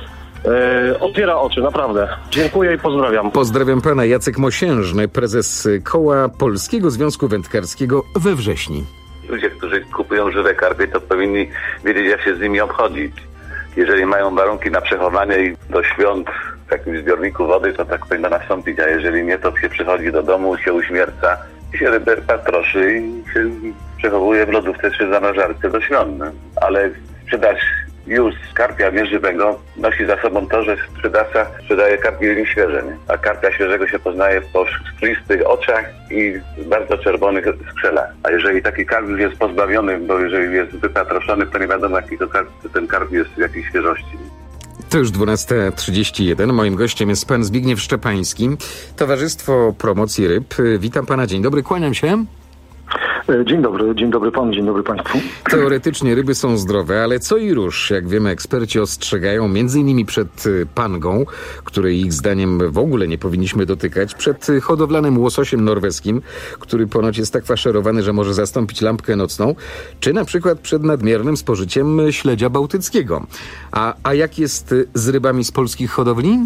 Yy, otwiera oczy, naprawdę. Dziękuję i pozdrawiam. Pozdrawiam pana. Jacek Mosiężny, prezes Koła Polskiego Związku Wędkarskiego we Wrześni. Ludzie, którzy kupują żywe karpie, to powinni wiedzieć, jak się z nimi obchodzić. Jeżeli mają warunki na przechowanie ich do świąt w jakimś zbiorniku wody, to tak powinno nastąpić, a jeżeli nie, to się przychodzi do domu, się uśmierca i się rybę patroszy i się przechowuje w lodówce czy zamrażarce do świąt. Ale sprzedaż już karpia nieżywego nosi za sobą to, że sprzedawca sprzedaje karpie nieświeże, nie? A karpia świeżego się poznaje po szklistych oczach i bardzo czerwonych skrzela. A jeżeli taki karp już jest pozbawiony, bo jeżeli jest wypatroszony, to nie wiadomo, jaki to karp, ten karp jest w jakiej świeżości. To już dwunasta trzydzieści jeden. Moim gościem jest pan Zbigniew Szczepański, Towarzystwo Promocji Ryb. Witam pana, dzień dobry, kłaniam się. Dzień dobry, dzień dobry panu, dzień dobry państwu. Teoretycznie ryby są zdrowe, ale co i róż, jak wiemy, eksperci ostrzegają między innymi przed pangą, której ich zdaniem w ogóle nie powinniśmy dotykać, przed hodowlanym łososiem norweskim, który ponoć jest tak faszerowany, że może zastąpić lampkę nocną, czy na przykład przed nadmiernym spożyciem śledzia bałtyckiego. A, a jak jest z rybami z polskich hodowli?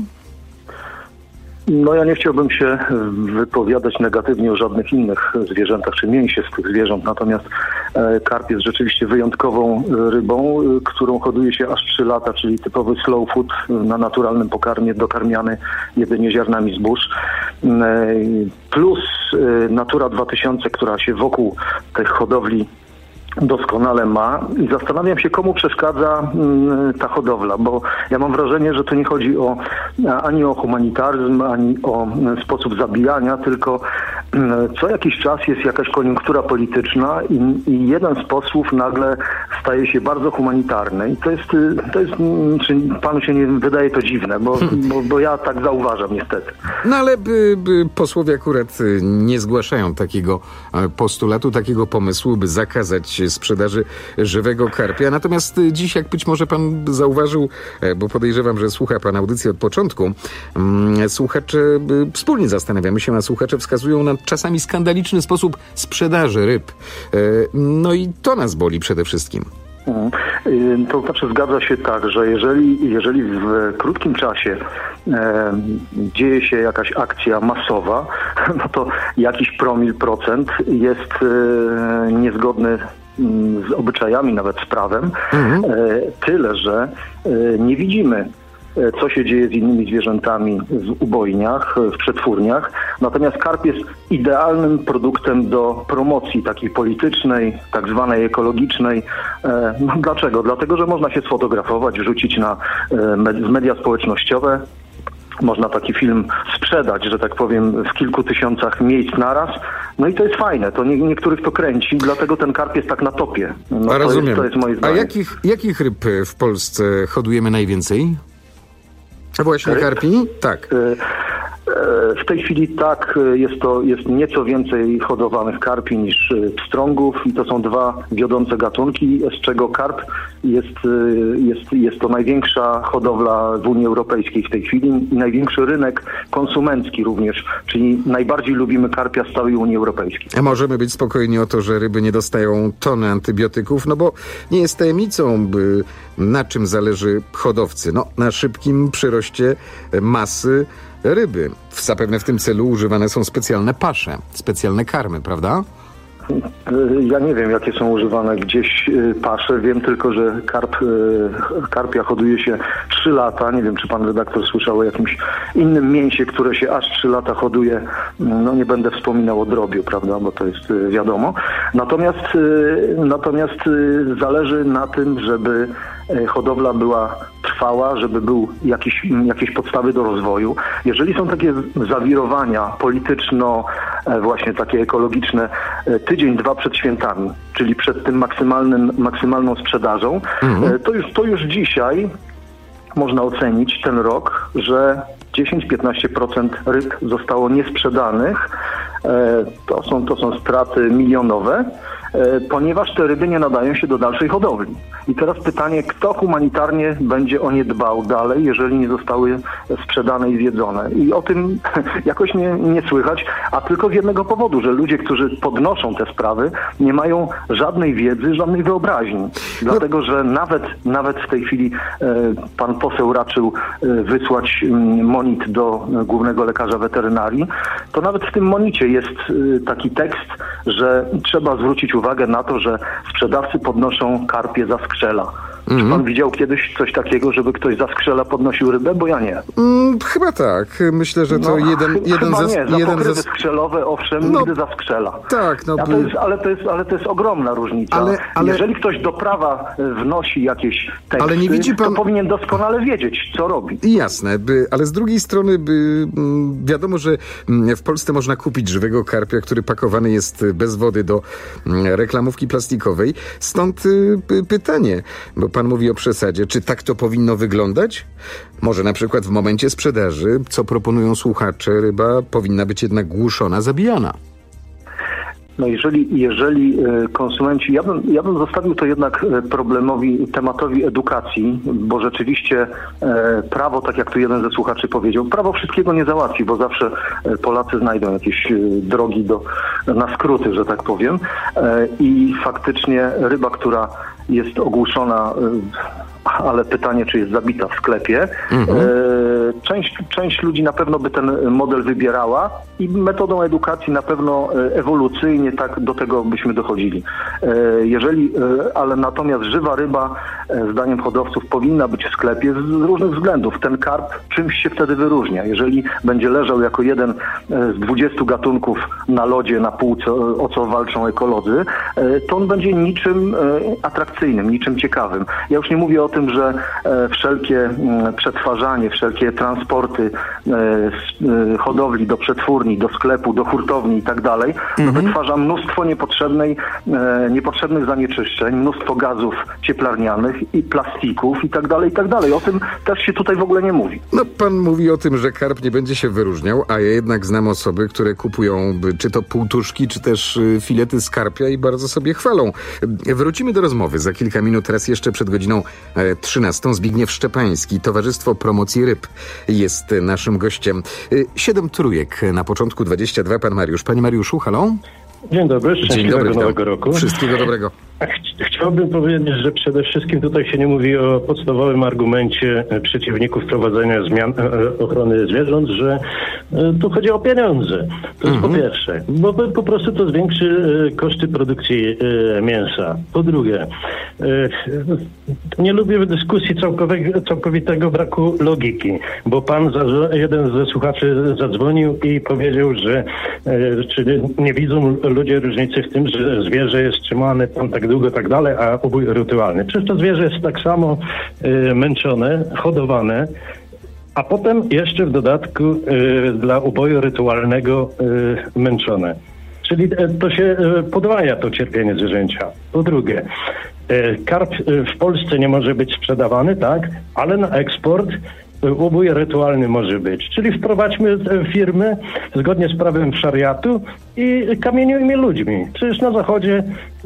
No ja nie chciałbym się wypowiadać negatywnie o żadnych innych zwierzętach czy mięsie z tych zwierząt, natomiast e, karp jest rzeczywiście wyjątkową rybą, e, którą hoduje się aż trzy lata, czyli typowy slow food na naturalnym pokarmie, dokarmiany jedynie ziarnami zbóż. E, plus e, Natura dwa tysiące, która się wokół tych hodowli doskonale ma i zastanawiam się, komu przeszkadza mm, ta hodowla, bo ja mam wrażenie, że tu nie chodzi o ani o humanitaryzm, ani o mm, sposób zabijania, tylko mm, co jakiś czas jest jakaś koniunktura polityczna i, i jeden z posłów nagle staje się bardzo humanitarny i to jest, to jest czy panu się nie wydaje to dziwne, bo, bo, bo ja tak zauważam niestety. No ale by, by posłowie akurat nie zgłaszają takiego postulatu, takiego pomysłu, by zakazać sprzedaży żywego karpia. Natomiast dziś, jak być może pan zauważył, bo podejrzewam, że słucha pan audycji od początku, słuchacze, wspólnie zastanawiamy się, a słuchacze wskazują na czasami skandaliczny sposób sprzedaży ryb. No i to nas boli przede wszystkim. To znaczy zgadza się tak, że jeżeli, jeżeli w krótkim czasie e, dzieje się jakaś akcja masowa, no to jakiś promil procent jest e, niezgodny z obyczajami, nawet z prawem. Mhm. E, tyle, że e, nie widzimy co się dzieje z innymi zwierzętami w ubojniach, w przetwórniach. Natomiast karp jest idealnym produktem do promocji takiej politycznej, tak zwanej ekologicznej. No, dlaczego? Dlatego, że można się sfotografować, wrzucić na w media społecznościowe. Można taki film sprzedać, że tak powiem, w kilku tysiącach miejsc naraz. No i to jest fajne. To nie, niektórych to kręci, dlatego ten karp jest tak na topie. No, A to rozumiem. Jest, to jest moje zdanie. A jakich, jakich ryb w Polsce hodujemy najwięcej? Właśnie Ryb? karpi? Tak. W tej chwili tak, jest to jest nieco więcej hodowanych karpi niż pstrągów i to są dwa wiodące gatunki, z czego karp jest, jest, jest to największa hodowla w Unii Europejskiej w tej chwili i największy rynek konsumencki również, czyli najbardziej lubimy karpia z całej Unii Europejskiej. A możemy być spokojni o to, że ryby nie dostają tony antybiotyków, no bo nie jest tajemnicą, by, na czym zależy hodowcy. No, na szybkim przyroście masy ryby. Zapewne w tym celu używane są specjalne pasze, specjalne karmy, prawda? Ja nie wiem, jakie są używane gdzieś pasze. Wiem tylko, że karp, karpia hoduje się trzy lata. Nie wiem, czy pan redaktor słyszał o jakimś innym mięsie, które się aż trzy lata hoduje. No nie będę wspominał o drobiu, prawda, bo to jest wiadomo. Natomiast, natomiast zależy na tym, żeby hodowla była trwała, żeby był jakiś, jakieś podstawy do rozwoju. Jeżeli są takie zawirowania polityczno, właśnie takie ekologiczne, tydzień, dwa przed świętami, czyli przed tym maksymalnym, maksymalną sprzedażą, mhm. to, już, to już dzisiaj można ocenić ten rok, że dziesięć do piętnastu procent ryb zostało niesprzedanych. To są, to są straty milionowe, ponieważ te ryby nie nadają się do dalszej hodowli. I teraz pytanie, kto humanitarnie będzie o nie dbał dalej, jeżeli nie zostały sprzedane i zjedzone. I o tym jakoś nie, nie słychać, a tylko z jednego powodu, że ludzie, którzy podnoszą te sprawy, nie mają żadnej wiedzy, żadnej wyobraźni. Dlatego, że nawet, nawet w tej chwili e, pan poseł raczył e, wysłać m, monit do głównego lekarza weterynarii, to nawet w tym monicie jest e, taki tekst, że trzeba zwrócić uwagę na to, że sprzedawcy podnoszą karpie za skrzela. Mm. Czy pan widział kiedyś coś takiego, żeby ktoś za skrzela podnosił rybę? Bo ja nie. Mm, chyba tak. Myślę, że to no, jeden, ch- jeden chyba za, nie. Za jeden pokrywy za... skrzelowe, owszem, no, nigdy za skrzela. Tak, no, A to jest, ale, to jest, ale to jest ogromna różnica. Ale, ale... Jeżeli ktoś do prawa wnosi jakieś teksty, ale nie widzi pan... to powinien doskonale wiedzieć, co robi. Jasne, by, ale z drugiej strony by, wiadomo, że w Polsce można kupić żywego karpia, który pakowany jest bez wody do reklamówki plastikowej. Stąd pytanie, bo pan mówi o przesadzie. Czy tak to powinno wyglądać? Może na przykład w momencie sprzedaży, co proponują słuchacze, ryba powinna być jednak głuszona, zabijana. No jeżeli, jeżeli konsumenci, ja bym, ja bym zostawił to jednak problemowi, tematowi edukacji, bo rzeczywiście e, prawo, tak jak tu jeden ze słuchaczy powiedział, prawo wszystkiego nie załatwi, bo zawsze Polacy znajdą jakieś drogi do, na skróty, że tak powiem. E, I faktycznie ryba, która jest ogłuszona, ale pytanie, czy jest zabita w sklepie. Mhm. E, część, część ludzi na pewno by ten model wybierała i metodą edukacji na pewno ewolucyjnie tak do tego byśmy dochodzili. E, jeżeli, e, ale natomiast żywa ryba, e, zdaniem hodowców, powinna być w sklepie z, z różnych względów. Ten karp czymś się wtedy wyróżnia. Jeżeli będzie leżał jako jeden z dwudziestu gatunków na lodzie, na półce, o co walczą ekolodzy, e, to on będzie niczym e, atrakcyjnym, niczym ciekawym. Ja już nie mówię o tym, że e, wszelkie m, przetwarzanie, wszelkie transporty e, z e, hodowli do przetwórni, do sklepu, do hurtowni i tak dalej, mhm. no wytwarza mnóstwo niepotrzebnej, e, niepotrzebnych zanieczyszczeń, mnóstwo gazów cieplarnianych i plastików i tak dalej, i tak dalej. O tym też się tutaj w ogóle nie mówi. No pan mówi o tym, że karp nie będzie się wyróżniał, a ja jednak znam osoby, które kupują czy to półtuszki, czy też filety z karpia i bardzo sobie chwalą. Wrócimy do rozmowy za kilka minut. Teraz jeszcze przed godziną trzynastą Zbigniew Szczepański, Towarzystwo Promocji Ryb jest naszym gościem. Siedem trójek na początku, dwadzieścia dwa. Pan Mariusz. Panie Mariuszu, halo? Dzień dobry, szczęśliwego Dzień dobry, nowego roku. Wszystkiego dobrego. Chciałbym powiedzieć, że przede wszystkim tutaj się nie mówi o podstawowym argumencie przeciwników wprowadzenia zmian ochrony zwierząt, że tu chodzi o pieniądze. To jest mhm. po pierwsze, bo po prostu to zwiększy koszty produkcji mięsa. Po drugie, nie lubię w dyskusji całkowitego braku logiki, bo pan, jeden ze słuchaczy zadzwonił i powiedział, że czy nie widzą ludzie różnicy w tym, że zwierzę jest trzymane tam tak długo, tak dalej, a ubój rytualny. Przecież to zwierzę jest tak samo y, męczone, hodowane, a potem jeszcze w dodatku y, dla uboju rytualnego y, męczone. Czyli y, to się y, podwaja to cierpienie zwierzęcia. Po drugie, y, karp y, w Polsce nie może być sprzedawany, tak, ale na eksport ubój rytualny może być. Czyli wprowadźmy firmy zgodnie z prawem szariatu i kamieniujmy ludźmi. Przecież na zachodzie,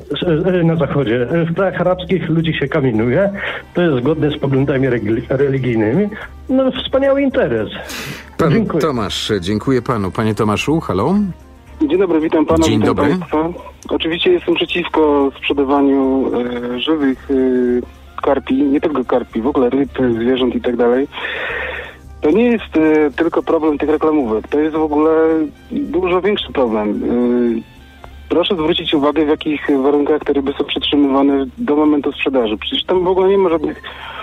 na zachodzie, w krajach arabskich ludzi się kamienuje. To jest zgodne z poglądami religijnymi. No wspaniały interes. Pan Dziękuję. Tomasz, dziękuję panu. Panie Tomaszu, halo? Dzień dobry, witam pana. Dzień witam dobry. Państwa. Oczywiście jestem przeciwko sprzedawaniu e, żywych e, karpi, nie tylko karpi, w ogóle ryb, zwierząt i tak dalej. To nie jest e, tylko problem tych reklamówek, to jest w ogóle dużo większy problem. E, proszę zwrócić uwagę, w jakich warunkach te ryby są przetrzymywane do momentu sprzedaży. Przecież tam w ogóle nie ma żadnych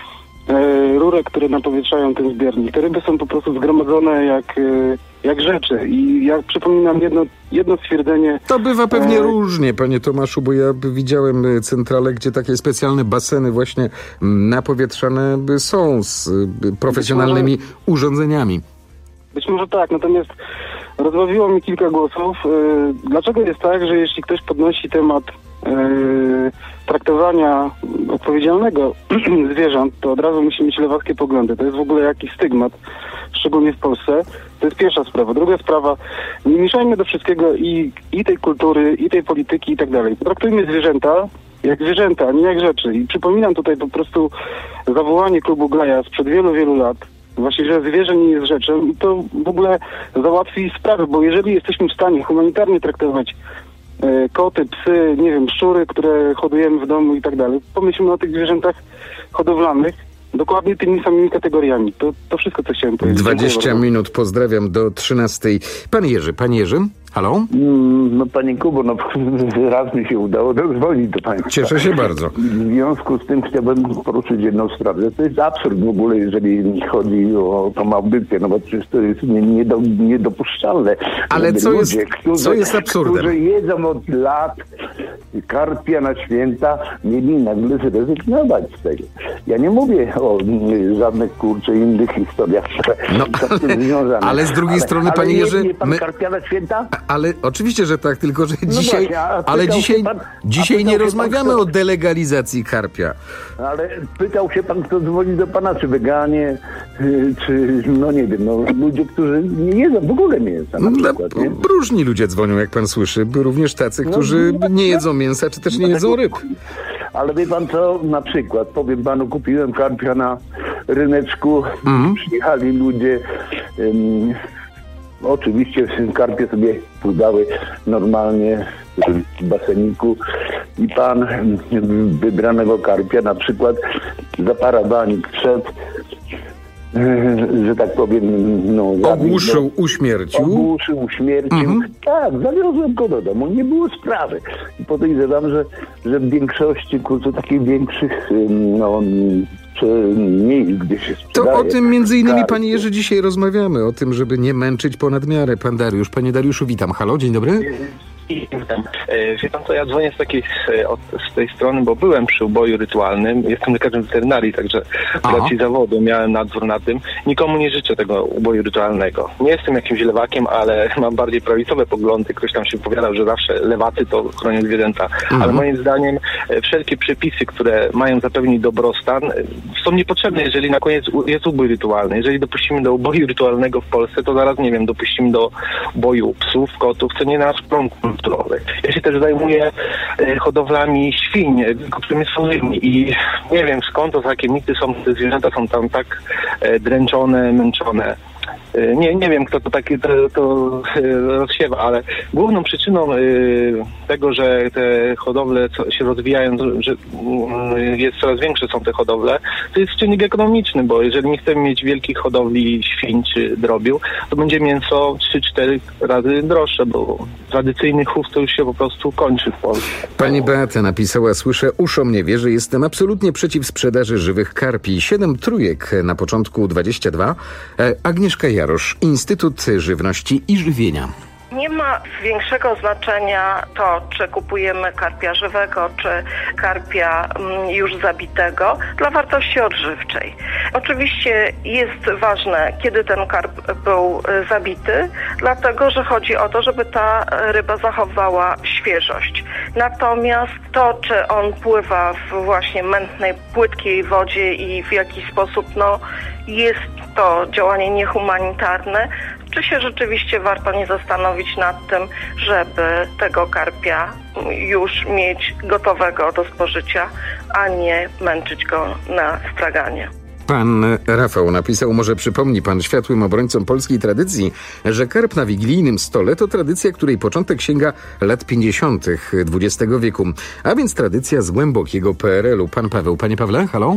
e, rurek, które napowietrzają ten zbiornik. Te ryby są po prostu zgromadzone jak, e, jak rzeczy. I ja przypominam jedno, jedno stwierdzenie... To bywa pewnie e, różnie, panie Tomaszu, bo ja widziałem centralę, gdzie takie specjalne baseny właśnie napowietrzane są z profesjonalnymi być może, urządzeniami. Być może tak, natomiast rozbawiło mi kilka głosów. E, dlaczego jest tak, że jeśli ktoś podnosi temat e, traktowania odpowiedzialnego zwierząt, to od razu musi mieć lewackie poglądy. To jest w ogóle jakiś stygmat, szczególnie w Polsce. To jest pierwsza sprawa. Druga sprawa, nie mieszajmy do wszystkiego i, i tej kultury, i tej polityki i tak dalej. Traktujmy zwierzęta jak zwierzęta, a nie jak rzeczy. I przypominam tutaj po prostu zawołanie klubu Gaja sprzed wielu, wielu lat, właśnie, że zwierzę nie jest rzeczą i to w ogóle załatwi sprawę, bo jeżeli jesteśmy w stanie humanitarnie traktować e, koty, psy, nie wiem, szczury, które hodujemy w domu i tak dalej, pomyślmy o tych zwierzętach hodowlanych, dokładnie tymi samymi kategoriami. To, to wszystko, co chciałem powiedzieć. dwadzieścia minut, pozdrawiam, do trzynastej. Pan Jerzy, pan Jerzy, halo? Mm, no panie Kubo, no raz mi się udało dozwolić do państwa. Cieszę się bardzo. W związku z tym chciałbym poruszyć jedną sprawę. To jest absurd w ogóle, jeżeli chodzi o tą audycję, no bo przecież to jest nie, nie do, niedopuszczalne. Ale co ludzie, jest, którzy, co jest absurdem? Którzy jedzą od lat karpia na święta, mieli nagle zrezygnować z tego. Ja nie mówię o y, żadnych, kurczę, innych historiach, które no, są z tym związane. Ale z drugiej ale, strony, ale panie nie, Jerzy... Nie pan my... karpia na święta? Ale oczywiście, że tak, tylko że No dzisiaj, właśnie, ale dzisiaj, pan, dzisiaj nie rozmawiamy pan, o delegalizacji karpia. Ale pytał się pan, kto dzwoni do pana, czy weganie, czy, czy no nie wiem, no ludzie, którzy nie jedzą w ogóle mięsa na przykład, nie? Różni ludzie dzwonią, jak pan słyszy, również tacy, którzy no, nie jedzą mięsa, czy też nie jedzą ryb. Ale wie pan co, na przykład, powiem panu, kupiłem karpia na ryneczku, mm. przyjechali ludzie, um, oczywiście karpie sobie pływały normalnie w baseniku i pan wybranego karpia na przykład zaparowanik przed, że tak powiem, no... Ogłuszył, uśmiercił? Ogłuszył, uśmiercił. Mhm. Tak, zawiozłem go do domu, nie było sprawy. I podejrzewam, że, że w większości kurczę takich większych, no... czy miejsc, gdzie się sprzedaje. To o tym między innymi, panie Jerzy, dzisiaj rozmawiamy, o tym, żeby nie męczyć ponad miarę. Pan Dariusz. Panie Dariuszu, witam. Halo, dzień dobry. Witam. Wie pan co, ja dzwonię z takiej od, z tej strony, bo byłem przy uboju rytualnym. Jestem lekarzem weterynarii, także w racji zawodu miałem nadzór nad tym. Nikomu nie życzę tego uboju rytualnego. Nie jestem jakimś lewakiem, ale mam bardziej prawicowe poglądy. Ktoś tam się powiadał, że zawsze lewacy to chronią zwierzęta. Mhm. Ale moim zdaniem wszelkie przepisy, które mają zapewnić dobrostan, są niepotrzebne, jeżeli na koniec jest ubój rytualny. Jeżeli dopuścimy do uboju rytualnego w Polsce, to zaraz, nie wiem, dopuścimy do uboju psów, kotów, co nie nasz prąd kulturowy. Ja się też zajmuję e, hodowlami świń, którymi są żywi i nie wiem skąd to takie mity są, te zwierzęta są tam tak e, dręczone, męczone. Nie, nie wiem, kto to takie to, to rozsiewa, ale główną przyczyną y, tego, że te hodowle się rozwijają, że y, jest coraz większe są te hodowle, to jest czynnik ekonomiczny, bo jeżeli nie chcemy mieć wielkich hodowli świń czy drobiu, to będzie mięso trzy cztery razy droższe, bo tradycyjny chów to już się po prostu kończy w Polsce. Pani Beata napisała: słyszę, uszom nie wierzę, jestem absolutnie przeciw sprzedaży żywych karpi. Siedem trójek na początku dwadzieścia dwa. Agnieszka Jarosz, Instytut Żywności i Żywienia. Nie ma większego znaczenia to, czy kupujemy karpia żywego, czy karpia już zabitego dla wartości odżywczej. Oczywiście jest ważne, kiedy ten karp był zabity, dlatego że chodzi o to, żeby ta ryba zachowała świeżość. Natomiast to, czy on pływa w właśnie mętnej, płytkiej wodzie i w jaki sposób no, jest to działanie niehumanitarne, czy się rzeczywiście warto nie zastanowić nad tym, żeby tego karpia już mieć gotowego do spożycia, a nie męczyć go na straganie. Pan Rafał napisał: może przypomni pan światłym obrońcom polskiej tradycji, że karp na wigilijnym stole to tradycja, której początek sięga lat pięćdziesiątych dwudziestego wieku, a więc tradycja z głębokiego P R L u. Pan Paweł. Panie Pawle, halo?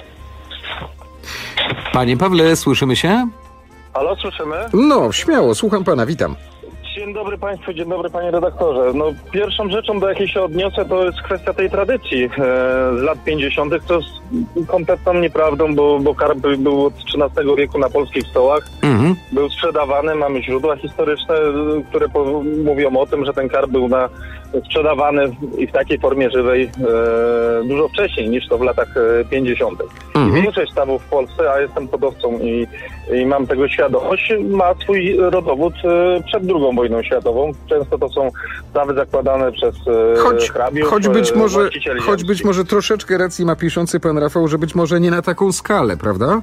Panie Pawle, słyszymy się? Halo, słyszymy? No, śmiało, słucham pana, witam. Dzień dobry Państwu, dzień dobry Panie redaktorze. No, pierwszą rzeczą, do jakiej się odniosę, to jest kwestia tej tradycji e, z lat pięćdziesiątych. To jest kompletną nieprawdą, bo, bo karp był od trzynastego wieku na polskich stołach. Mhm. Był sprzedawany, mamy źródła historyczne, które po, mówią o tym, że ten karp był na, sprzedawany i w takiej formie żywej e, dużo wcześniej niż to w latach pięćdziesiątych. Mhm. I większość stawów w Polsce, a jestem hodowcą i, i mam tego świadomość, ma swój rodowód e, przed drugą wojną światową. Często to są stawy zakładane przez choć, hrabiów, choć być może, właścicieli choć być może troszeczkę racji ma piszący pan Rafał, że być może nie na taką skalę, prawda?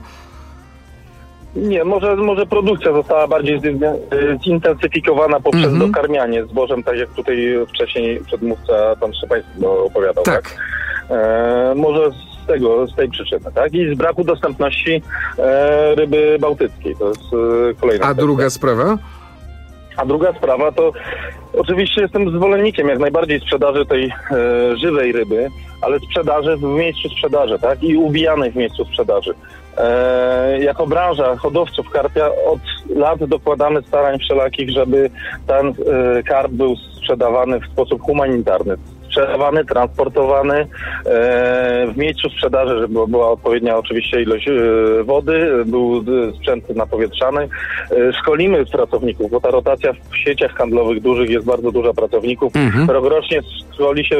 Nie, może, może produkcja została bardziej zintensyfikowana poprzez mm-hmm. dokarmianie zbożem, tak jak tutaj wcześniej przedmówca pan Szczepański opowiadał. Tak. tak? E, może z tego, z tej przyczyny, tak? I z braku dostępności e, ryby bałtyckiej. To jest e, kolejna A kwestia. druga sprawa? A druga sprawa to oczywiście jestem zwolennikiem jak najbardziej sprzedaży tej e, żywej ryby, ale sprzedaży w miejscu sprzedaży, tak? I ubijanej w miejscu sprzedaży. E, jako branża hodowców karpia od lat dokładamy starań wszelakich, żeby ten e, karp był sprzedawany w sposób humanitarny. Sprzedawany, transportowany e, w miejscu sprzedaży, żeby była odpowiednia oczywiście ilość e, wody, był sprzęt napowietrzany. E, szkolimy pracowników, bo ta rotacja w sieciach handlowych dużych jest bardzo duża pracowników. Mhm. Rokrocznie szkoli się, e,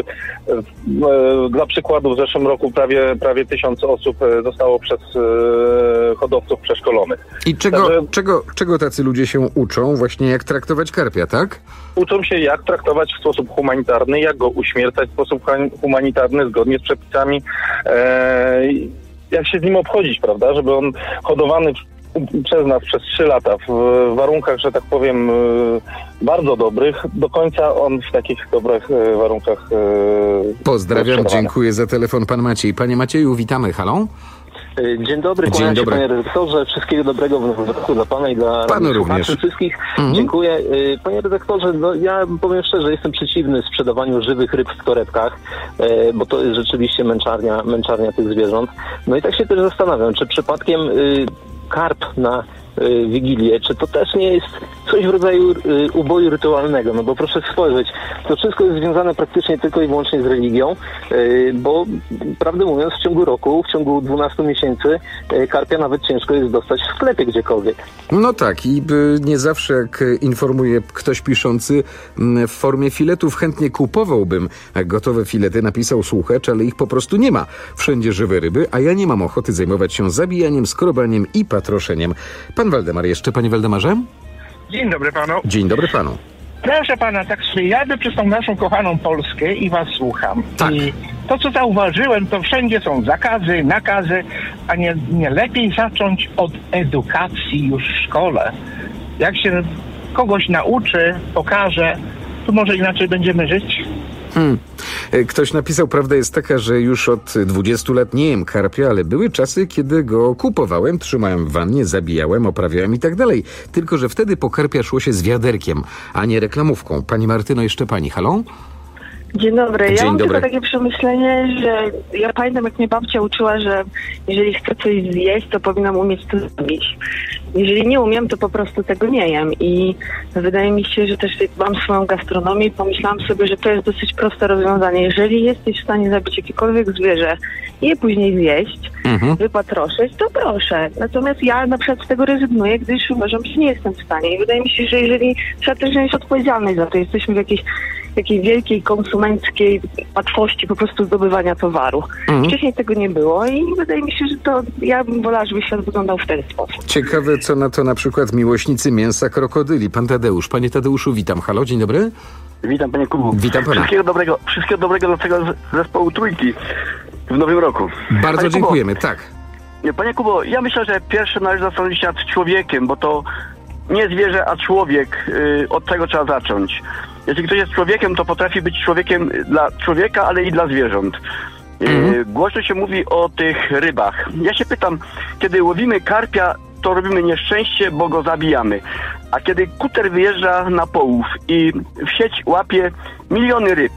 e, dla przykładu w zeszłym roku prawie, prawie tysiąc osób zostało przez e, hodowców przeszkolonych. I czego, Także, czego, czego tacy ludzie się uczą? Właśnie jak traktować karpia, tak? Uczą się jak traktować w sposób humanitarny, jak go uśmiercać w sposób humanitarny, zgodnie z przepisami, e, jak się z nim obchodzić, prawda, żeby on hodowany przez nas przez trzy lata w warunkach, że tak powiem, bardzo dobrych, do końca on w takich dobrych warunkach. Pozdrawiam, dziękuję za telefon, pan Maciej. Panie Macieju, witamy, halo? Dzień dobry, Dzień dobry. panie redaktorze. Wszystkiego dobrego w nowym roku dla pana i dla panu również. Wszystkich. Mhm. Dziękuję. Panie redaktorze, no ja powiem szczerze, jestem przeciwny sprzedawaniu żywych ryb w torebkach, bo to jest rzeczywiście męczarnia, męczarnia tych zwierząt. No i tak się też zastanawiam, czy przypadkiem karp na Wigilię, czy to też nie jest coś w rodzaju y, uboju rytualnego, no bo proszę spojrzeć, to wszystko jest związane praktycznie tylko i wyłącznie z religią, y, bo prawdę mówiąc w ciągu roku, w ciągu dwunastu miesięcy y, karpia nawet ciężko jest dostać w sklepie gdziekolwiek. No tak i y, nie zawsze, jak informuje ktoś piszący, y, w formie filetów chętnie kupowałbym gotowe filety, napisał słuchacz, ale ich po prostu nie ma. Wszędzie żywe ryby, a ja nie mam ochoty zajmować się zabijaniem, skrobaniem i patroszeniem. Pan Waldemar jeszcze, panie Waldemarze? Dzień dobry panu. Dzień dobry panu. Proszę pana, tak sobie jadę przez tą naszą kochaną Polskę i was słucham. Tak. I to, co zauważyłem, to wszędzie są zakazy, nakazy, a nie, nie lepiej zacząć od edukacji już w szkole. Jak się kogoś nauczy, pokaże, to może inaczej będziemy żyć. Hmm. Ktoś napisał, prawda jest taka, że już od dwudziestu lat nie jem karpia, ale były czasy, kiedy go kupowałem, trzymałem w wannie, zabijałem, oprawiałem i tak dalej. Tylko że wtedy po karpia szło się z wiaderkiem, a nie reklamówką. Pani Martyno, jeszcze pani, halo? Dzień dobry. Dzień ja mam dobry. tylko takie przemyślenie, że ja pamiętam, jak mnie babcia uczyła, że jeżeli chcę coś zjeść, to powinnam umieć to zrobić. Jeżeli nie umiem, to po prostu tego nie jem. I wydaje mi się, że też mam swoją gastronomię i pomyślałam sobie, że to jest dosyć proste rozwiązanie. Jeżeli jesteś w stanie zabić jakiekolwiek zwierzę i je później zjeść, mhm. wypatroszyć, to proszę. Natomiast ja na przykład z tego rezygnuję, gdyż uważam, że nie jestem w stanie. I wydaje mi się, że jeżeli trzeba też wziąć odpowiedzialność za to, jesteśmy w jakiejś takiej wielkiej konsumenckiej łatwości po prostu zdobywania towaru. Mhm. Wcześniej tego nie było i wydaje mi się, że to ja bym wolała, żeby świat wyglądał w ten sposób. Ciekawe, co na to na przykład miłośnicy mięsa krokodyli. Pan Tadeusz. Panie Tadeuszu, witam. Halo, dzień dobry. Witam, panie Kubu. Witam pana. Wszystkiego dobrego, wszystkiego dobrego dla tego zespołu Trójki w nowym roku. Bardzo panie dziękujemy, Kubo, tak. Nie, panie Kubo, ja myślę, że pierwsze należy zastanowić się nad człowiekiem, bo to nie zwierzę, a człowiek. Yy, od tego trzeba zacząć. Jeśli ktoś jest człowiekiem, to potrafi być człowiekiem dla człowieka, ale i dla zwierząt. Yy, mhm. Głośno się mówi o tych rybach. Ja się pytam, kiedy łowimy karpia, to robimy nieszczęście, bo go zabijamy. A kiedy kuter wyjeżdża na połów i w sieć łapie miliony ryb,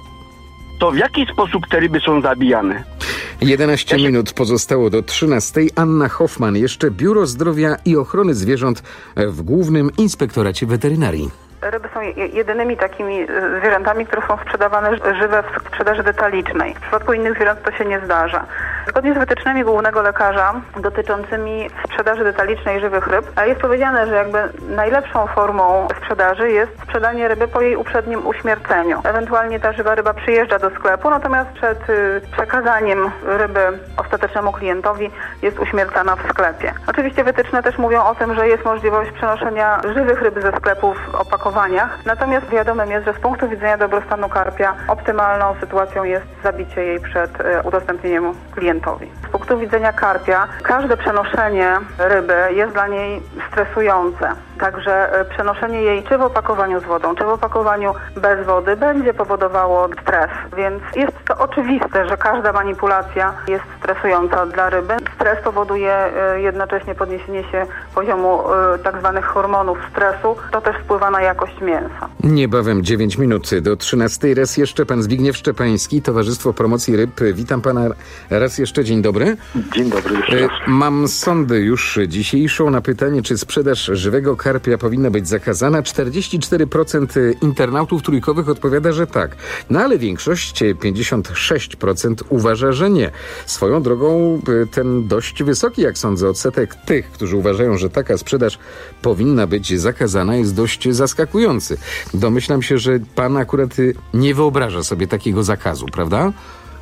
to w jaki sposób te ryby są zabijane? jedenaście ja się... minut pozostało do trzynastej. Anna Hoffman, jeszcze Biuro Zdrowia i Ochrony Zwierząt w Głównym Inspektoracie Weterynarii. Ryby są jedynymi takimi zwierzętami, które są sprzedawane żywe w sprzedaży detalicznej. W przypadku innych zwierząt to się nie zdarza. Zgodnie z wytycznymi głównego lekarza dotyczącymi sprzedaży detalicznej żywych ryb jest powiedziane, że jakby najlepszą formą sprzedaży jest sprzedanie ryby po jej uprzednim uśmierceniu. Ewentualnie ta żywa ryba przyjeżdża do sklepu, natomiast przed przekazaniem ryby ostatecznemu klientowi jest uśmiercana w sklepie. Oczywiście wytyczne też mówią o tym, że jest możliwość przenoszenia żywych ryb ze sklepów w opakowaniach. Natomiast wiadomym jest, że z punktu widzenia dobrostanu karpia optymalną sytuacją jest zabicie jej przed udostępnieniem klientowi. Z punktu widzenia karpia każde przenoszenie ryby jest dla niej stresujące. Także przenoszenie jej czy w opakowaniu z wodą, czy w opakowaniu bez wody będzie powodowało stres. Więc jest to oczywiste, że każda manipulacja jest stresująca dla ryby. Stres powoduje jednocześnie podniesienie się poziomu tak zwanych hormonów stresu. To też wpływa na jakość mięsa. Niebawem dziewięć minut do trzynastej. Raz jeszcze pan Zbigniew Szczepański, Towarzystwo Promocji Ryb. Witam pana raz jeszcze. Dzień dobry. Dzień dobry jeszcze raz. Mam sondę już dzisiejszą na pytanie, czy sprzedaż żywego karpia powinna być zakazana. czterdzieści cztery procent internautów trójkowych odpowiada, że tak. No ale większość, pięćdziesiąt sześć procent uważa, że nie. Swoją drogą ten dość wysoki, jak sądzę, odsetek tych, którzy uważają, że taka sprzedaż powinna być zakazana, jest dość zaskakujący. Domyślam się, że pan akurat nie wyobraża sobie takiego zakazu, prawda?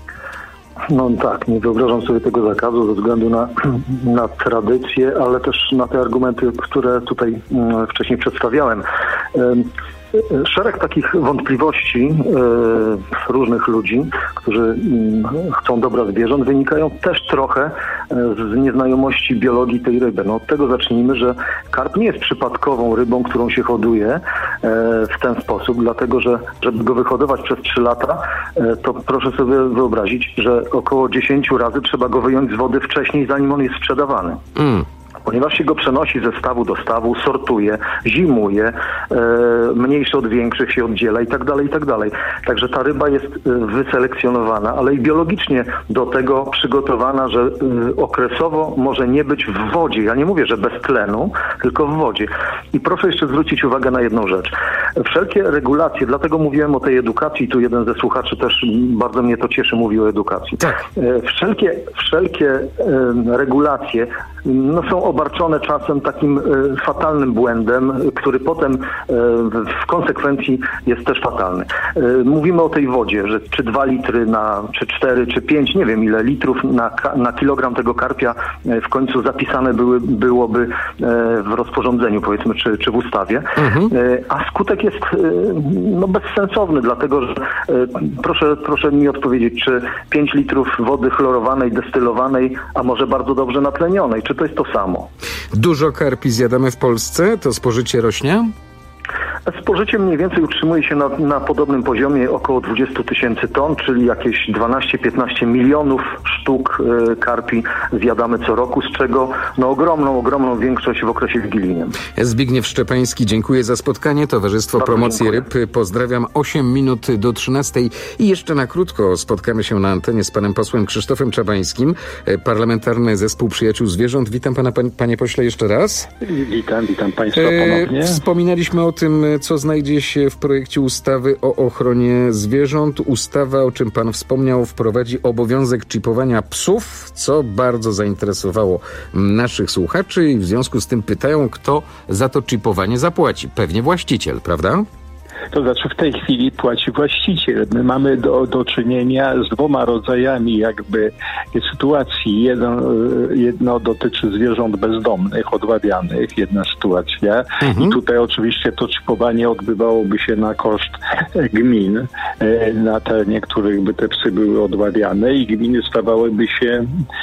No tak, nie wyobrażam sobie tego zakazu ze względu na, na tradycję, ale też na te argumenty, które tutaj um, wcześniej przedstawiałem. Um, Szereg takich wątpliwości e, różnych ludzi, którzy m, chcą dobra zwierząt, wynikają też trochę z nieznajomości biologii tej ryby. No od tego zacznijmy, że karp nie jest przypadkową rybą, którą się hoduje e, w ten sposób, dlatego że żeby go wyhodować przez trzy lata, e, to proszę sobie wyobrazić, że około dziesięć razy trzeba go wyjąć z wody wcześniej, zanim on jest sprzedawany. Mm. Ponieważ się go przenosi ze stawu do stawu, sortuje, zimuje, e, mniejszy od większych się oddziela i tak dalej, i tak dalej. Także ta ryba jest e, wyselekcjonowana, ale i biologicznie do tego przygotowana, że e, okresowo może nie być w wodzie. Ja nie mówię, że bez tlenu, tylko w wodzie. I proszę jeszcze zwrócić uwagę na jedną rzecz. Wszelkie regulacje, dlatego mówiłem o tej edukacji, tu jeden ze słuchaczy też bardzo mnie to cieszy, mówi o edukacji. Tak. E, wszelkie wszelkie e, regulacje no, są obarczone czasem takim e, fatalnym błędem, który potem e, w konsekwencji jest też fatalny. E, mówimy o tej wodzie, że czy dwa litry na, czy cztery, czy pięć, nie wiem ile litrów na, na kilogram tego karpia e, w końcu zapisane były, byłoby e, w rozporządzeniu, powiedzmy, czy, czy w ustawie. Mhm. E, a skutek jest e, no, bezsensowny, dlatego że e, proszę, proszę mi odpowiedzieć, czy pięć litrów wody chlorowanej, destylowanej, a może bardzo dobrze natlenionej, czy to jest to samo? Dużo karpi zjadamy w Polsce? To spożycie rośnie? Spożycie mniej więcej utrzymuje się na, na podobnym poziomie około dwadzieścia tysięcy ton, czyli jakieś dwanaście piętnaście milionów sztuk y, karpi zjadamy co roku, z czego no, ogromną, ogromną większość w okresie wigilijnym. Zbigniew Szczepański, dziękuję za spotkanie. Towarzystwo Bardzo Promocji dziękuję. Ryb. Pozdrawiam. osiem minut do trzynastej i jeszcze na krótko spotkamy się na antenie z panem posłem Krzysztofem Czabańskim, Parlamentarny Zespół Przyjaciół Zwierząt. Witam pana, pan, panie pośle, jeszcze raz. Witam, witam państwa ponownie. E, wspominaliśmy o tym, co znajdzie się w projekcie ustawy o ochronie zwierząt. Ustawa, o czym pan wspomniał, wprowadzi obowiązek czipowania psów, co bardzo zainteresowało naszych słuchaczy i w związku z tym pytają, kto za to czipowanie zapłaci. Pewnie właściciel, prawda? To znaczy w tej chwili płaci właściciel. My mamy do, do czynienia z dwoma rodzajami jakby sytuacji. Jedno, jedno dotyczy zwierząt bezdomnych, odławianych, jedna sytuacja. Mhm. I tutaj oczywiście to czipowanie odbywałoby się na koszt gmin, na terenie których by te psy były odławiane i gminy stawałyby się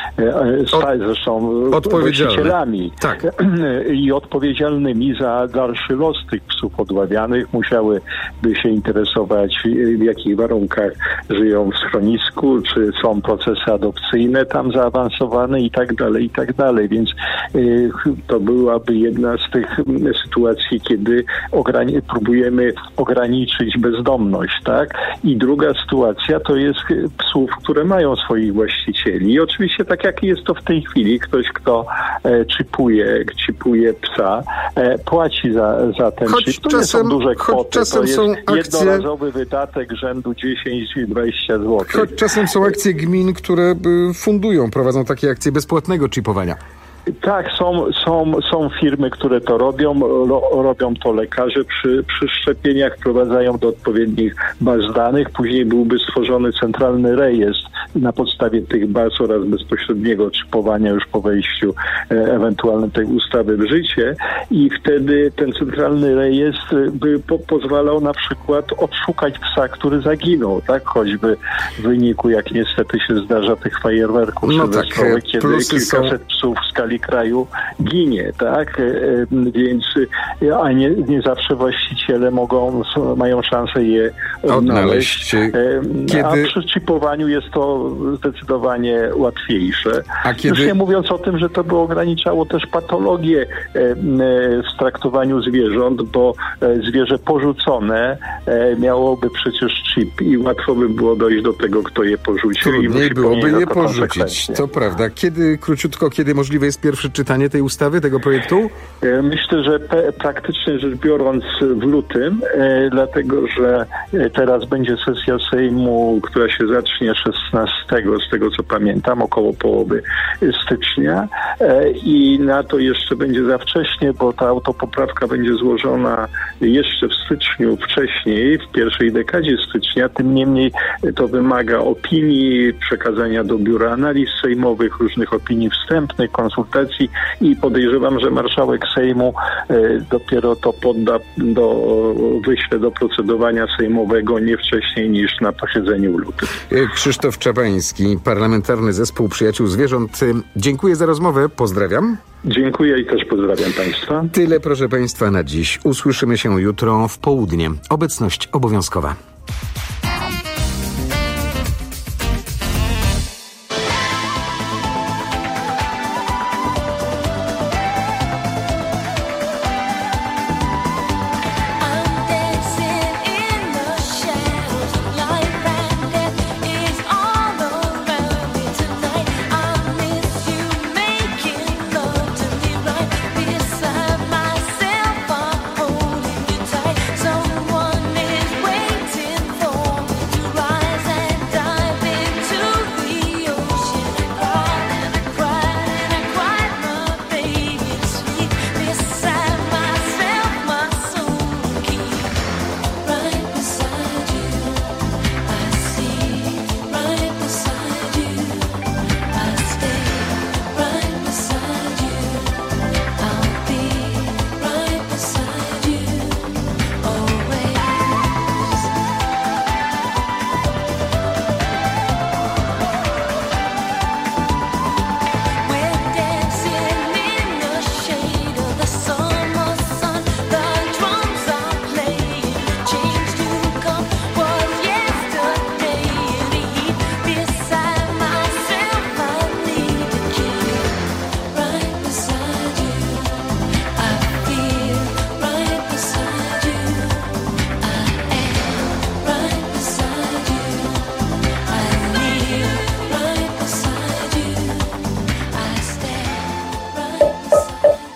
Od, zresztą właścicielami tak. i odpowiedzialnymi za dalszy los tych psów odławianych. Musiały by się interesować, w jakich warunkach żyją w schronisku, czy są procesy adopcyjne tam zaawansowane i tak dalej, i tak dalej. Więc y, to byłaby jedna z tych sytuacji, kiedy ograni- próbujemy ograniczyć bezdomność, tak? I druga sytuacja to jest psów, które mają swoich właścicieli. I oczywiście tak jak jest to w tej chwili, ktoś, kto e, czipuje, czipuje psa, e, płaci za, za ten choć chip. To czasem, nie są duże kwoty, to jest są akcje, jednorazowy wydatek rzędu dziesięć dwadzieścia złotych. Choć czasem są akcje gmin, które fundują, prowadzą takie akcje bezpłatnego czipowania. Tak, są, są, są firmy, które to robią, ro, robią to lekarze przy, przy szczepieniach, wprowadzają do odpowiednich baz danych, później byłby stworzony centralny rejestr na podstawie tych baz oraz bezpośredniego czipowania już po wejściu e, ewentualnie tej ustawy w życie i wtedy ten centralny rejestr by po, pozwalał na przykład odszukać psa, który zaginął, tak, choćby w wyniku, jak niestety się zdarza, tych fajerwerków no sylwestrowych, tak, kiedy kilkaset są... psów w skali kraju ginie, tak? Więc a nie, nie zawsze właściciele mogą, mają szansę je odnaleźć. Kiedy... A przy czipowaniu jest to zdecydowanie łatwiejsze. A kiedy... Już nie mówiąc o tym, że to by ograniczało też patologię w traktowaniu zwierząt, bo zwierzę porzucone miałoby przecież chip i łatwo by było dojść do tego, kto je porzucił. Trudniej byłoby je porzucić. To prawda. Kiedy, króciutko, kiedy możliwe jest pierwsze czytanie tej ustawy, tego projektu? Myślę, że pe- praktycznie rzecz biorąc w lutym, e, dlatego, że teraz będzie sesja Sejmu, która się zacznie szesnastego, z tego co pamiętam, około połowy stycznia e, i na to jeszcze będzie za wcześnie, bo ta autopoprawka będzie złożona jeszcze w styczniu, wcześniej, w pierwszej dekadzie stycznia, tym niemniej to wymaga opinii, przekazania do Biura Analiz Sejmowych, różnych opinii wstępnych, konsultacji i podejrzewam, że marszałek Sejmu e, dopiero to podda do, wyśle do procedowania sejmowego nie wcześniej niż na posiedzeniu w lutym. Krzysztof Czabański, Parlamentarny Zespół Przyjaciół Zwierząt. Dziękuję za rozmowę, pozdrawiam. Dziękuję i też pozdrawiam państwa. Tyle, proszę państwa, na dziś. Usłyszymy się jutro w południe. Obecność obowiązkowa. Someone is waiting for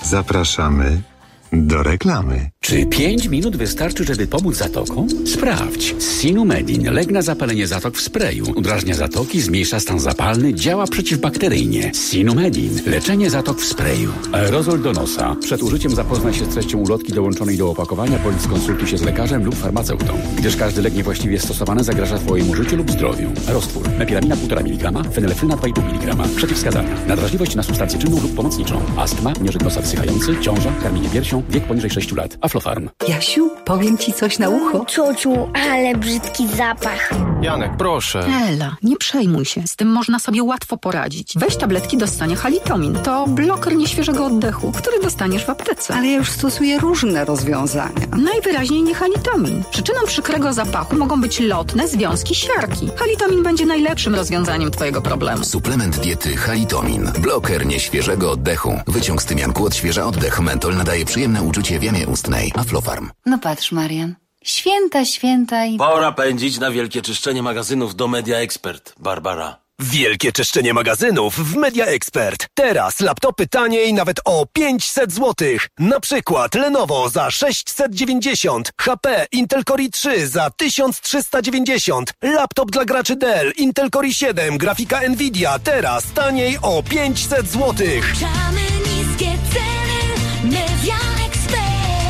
Zapraszamy do reklamy. Czy pięć minut wystarczy, żeby pomóc zatokom? Sprawdź. Sinumedin. Lek na zapalenie zatok w sprayu. Udrażnia zatoki, zmniejsza stan zapalny, działa przeciwbakteryjnie. Sinumedin. Leczenie zatok w sprayu. Aerozol do nosa. Przed użyciem zapoznaj się z treścią ulotki dołączonej do opakowania, bądź skonsultuj się z lekarzem lub farmaceutą, gdyż każdy lek niewłaściwie stosowany zagraża Twojemu życiu lub zdrowiu. Roztwór. Mepiramina półtora miligrama, fenylefryna dwa i pół miligrama. Przeciwwskazania. Nadwrażliwość na substancję czynną lub pomocniczą. Astma, nieżyt nosa wsychający, ciąża, karmienie piersią, wiek poniżej sześciu lat. Aflofarm. Jasiu, powiem ci coś na ucho. Ciociu, ale brzydki zapach. Janek, proszę. Ela, nie przejmuj się. Z tym można sobie łatwo poradzić. Weź tabletki do ssania Halitomin. To bloker nieświeżego oddechu, który dostaniesz w aptece. Ale ja już stosuję różne rozwiązania. Najwyraźniej nie Halitomin. Przyczyną przykrego zapachu mogą być lotne związki siarki. Halitomin będzie najlepszym rozwiązaniem twojego problemu. Suplement diety Halitomin. Bloker nieświeżego oddechu. Wyciąg z tymianku odświeża oddech. Mentol nadaje przyjemne uczucie w jamie ustnej. Aflofarm. No patrz, Marian. Święta, święta i... Pora pędzić na wielkie czyszczenie magazynów do Media Expert, Barbara. Wielkie czyszczenie magazynów w Media Expert. Teraz laptopy taniej nawet o pięćset złotych. Na przykład Lenovo za sześćset dziewięćdziesiąt, H P Intel Core i trzy za tysiąc trzysta dziewięćdziesiąt, laptop dla graczy Dell Intel Core i siedem, grafika Nvidia teraz taniej o pięćset złotych. Niskie ceny, Media Expert.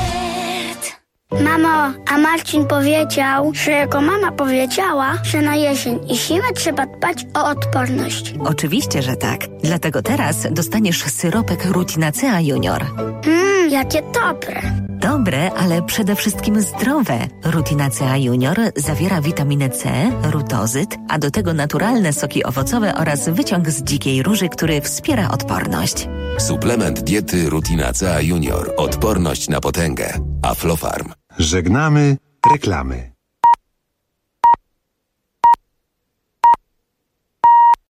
Mamo, a Marcin powiedział, że jego mama powiedziała, że na jesień i zimę trzeba dbać o odporność. Oczywiście, że tak. Dlatego teraz dostaniesz syropek Rutinacea Junior. Mmm, jakie dobre. Dobre, ale przede wszystkim zdrowe. Rutinacea Junior zawiera witaminę C, rutozyt, a do tego naturalne soki owocowe oraz wyciąg z dzikiej róży, który wspiera odporność. Suplement diety Rutinacea Junior. Odporność na potęgę. Aflofarm. Żegnamy reklamy.